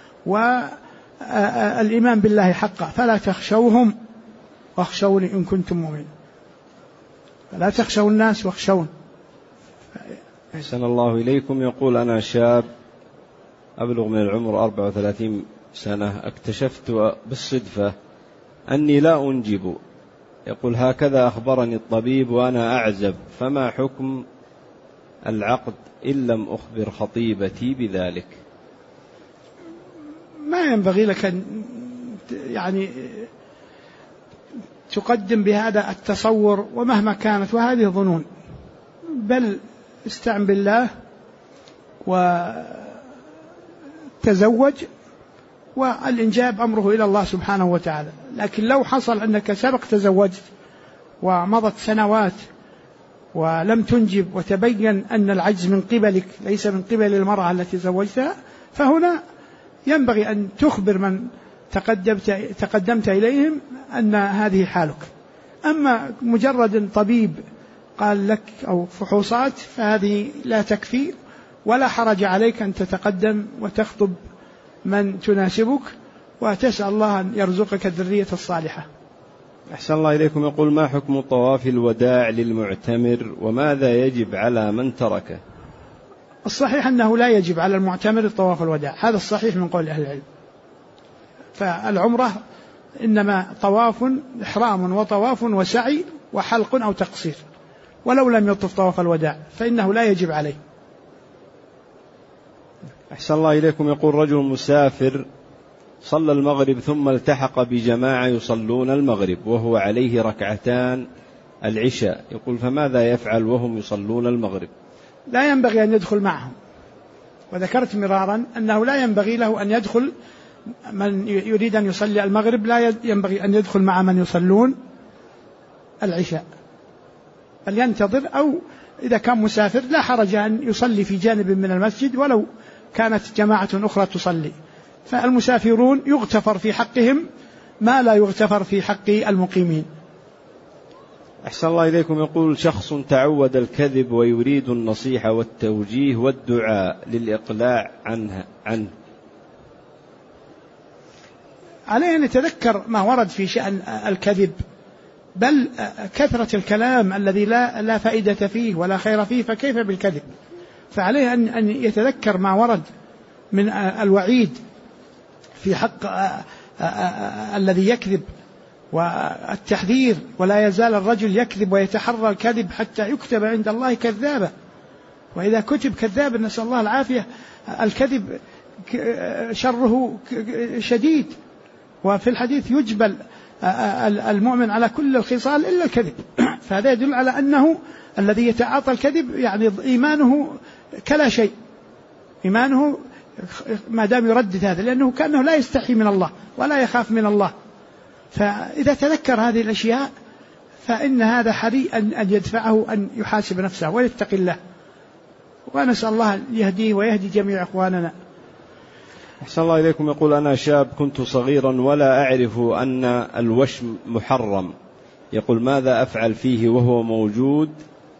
والإيمان بالله حقا. فلا تخشوهم واخشوني إن كنتم مؤمنين، فلا تخشوا الناس واخشون. أحسن الله إليكم. يقول: أنا شاب أبلغ من العمر 34 سنة، اكتشفت بالصدفة أني لا أنجب. يقول: هكذا أخبرني الطبيب وأنا أعزب، فما حكم العقد إن لم أخبر خطيبتي بذلك؟ ما ينبغي لك أن تقدم بهذا التصور ومهما كانت، وهذه ظنون، بل استعن بالله وتزوج، والإنجاب أمره إلى الله سبحانه وتعالى. لكن لو حصل أنك سبق تزوجت ومضت سنوات ولم تنجب وتبين أن العجز من قبلك ليس من قبل المرأة التي زوجتها، فهنا ينبغي أن تخبر من تقدمت إليهم أن هذه حالك. أما مجرد طبيب قال لك أو فحوصات فهذه لا تكفي، ولا حرج عليك أن تتقدم وتخطب من تناسبك، وتسأل الله أن يرزقك الذرية الصالحة. أحسن الله إليكم. يقول: ما حكم طواف الوداع للمعتمر، وماذا يجب على من تركه؟ الصحيح أنه لا يجب على المعتمر طواف الوداع، هذا الصحيح من قول أهل العلم. فالعمرة إنما طواف إحرام وطواف وسعي وحلق أو تقصير، ولو لم يطف طواف الوداع فإنه لا يجب عليه. أحسن الله إليكم. يقول: رجل مسافر صلى المغرب ثم التحق بجماعة يصلون المغرب وهو عليه ركعتان العشاء، يقول: فماذا يفعل وهم يصلون المغرب؟ لا ينبغي أن يدخل معهم، وذكرت مرارا أنه لا ينبغي له أن يدخل، من يريد أن يصلي المغرب لا ينبغي أن يدخل مع من يصلون العشاء، بل ينتظر، أو إذا كان مسافر لا حرج أن يصلي في جانب من المسجد ولو كانت جماعة أخرى تصلي. فالمسافرون يغتفر في حقهم ما لا يغتفر في حق المقيمين. أحسن الله إليكم. يقول شخص تعود الكذب ويريد النصيحة والتوجيه والدعاء للإقلاع عنه، عليه أن يتذكر ما ورد في شأن الكذب، بل كثرة الكلام الذي لا فائدة فيه ولا خير فيه، فكيف بالكذب؟ فعليه أن يتذكر ما ورد من الوعيد في حق الذي يكذب، والتحذير، ولا يزال الرجل يكذب ويتحرى الكذب حتى يكتب عند الله كذابا، وإذا كتب كذابا نسأل الله العافية. الكذب شره شديد، وفي الحديث يجبل المؤمن على كل الخصال إلا الكذب. فهذا يدل على أنه الذي يتعاطى الكذب يعني إيمانه كلا شيء، إيمانه ما دام يردد هذا، لأنه كأنه لا يستحي من الله ولا يخاف من الله. فإذا تذكر هذه الأشياء فإن هذا حري أن يدفعه أن يحاسب نفسه ويتقي الله، ونسأل الله أن يهديه ويهدي جميع إخواننا. أحسن الله إليكم. يقول أنا شاب كنت صغيرا ولا أعرف أن الوشم محرم، يقول ماذا أفعل فيه وهو موجود،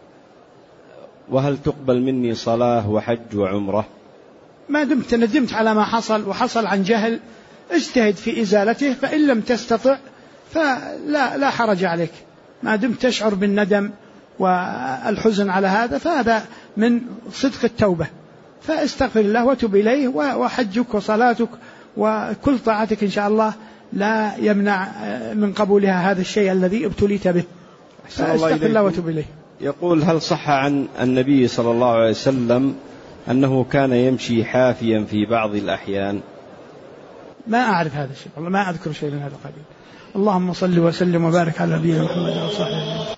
وهل تقبل مني صلاة وحج وعمرة؟ ما دمت ندمت على ما حصل وحصل عن جهل اجتهد في إزالته، فإن لم تستطع فلا حرج عليك، ما دمت تشعر بالندم والحزن على هذا، فهذا من صدق التوبة، فاستغفر الله وتب إليه، وحجك وصلاتك وكل طاعتك إن شاء الله لا يمنع من قبولها هذا الشيء الذي ابتليت به، فاستغفر الله وتب إليه. يقول هل صح عن النبي صلى الله عليه وسلم أنه كان يمشي حافيا في بعض الأحيان؟ ما أعرف هذا الشيء، والله ما أذكر شيء من هذا القبيل. اللهم صل وسلم وبارك على نبينا محمد وصحبه.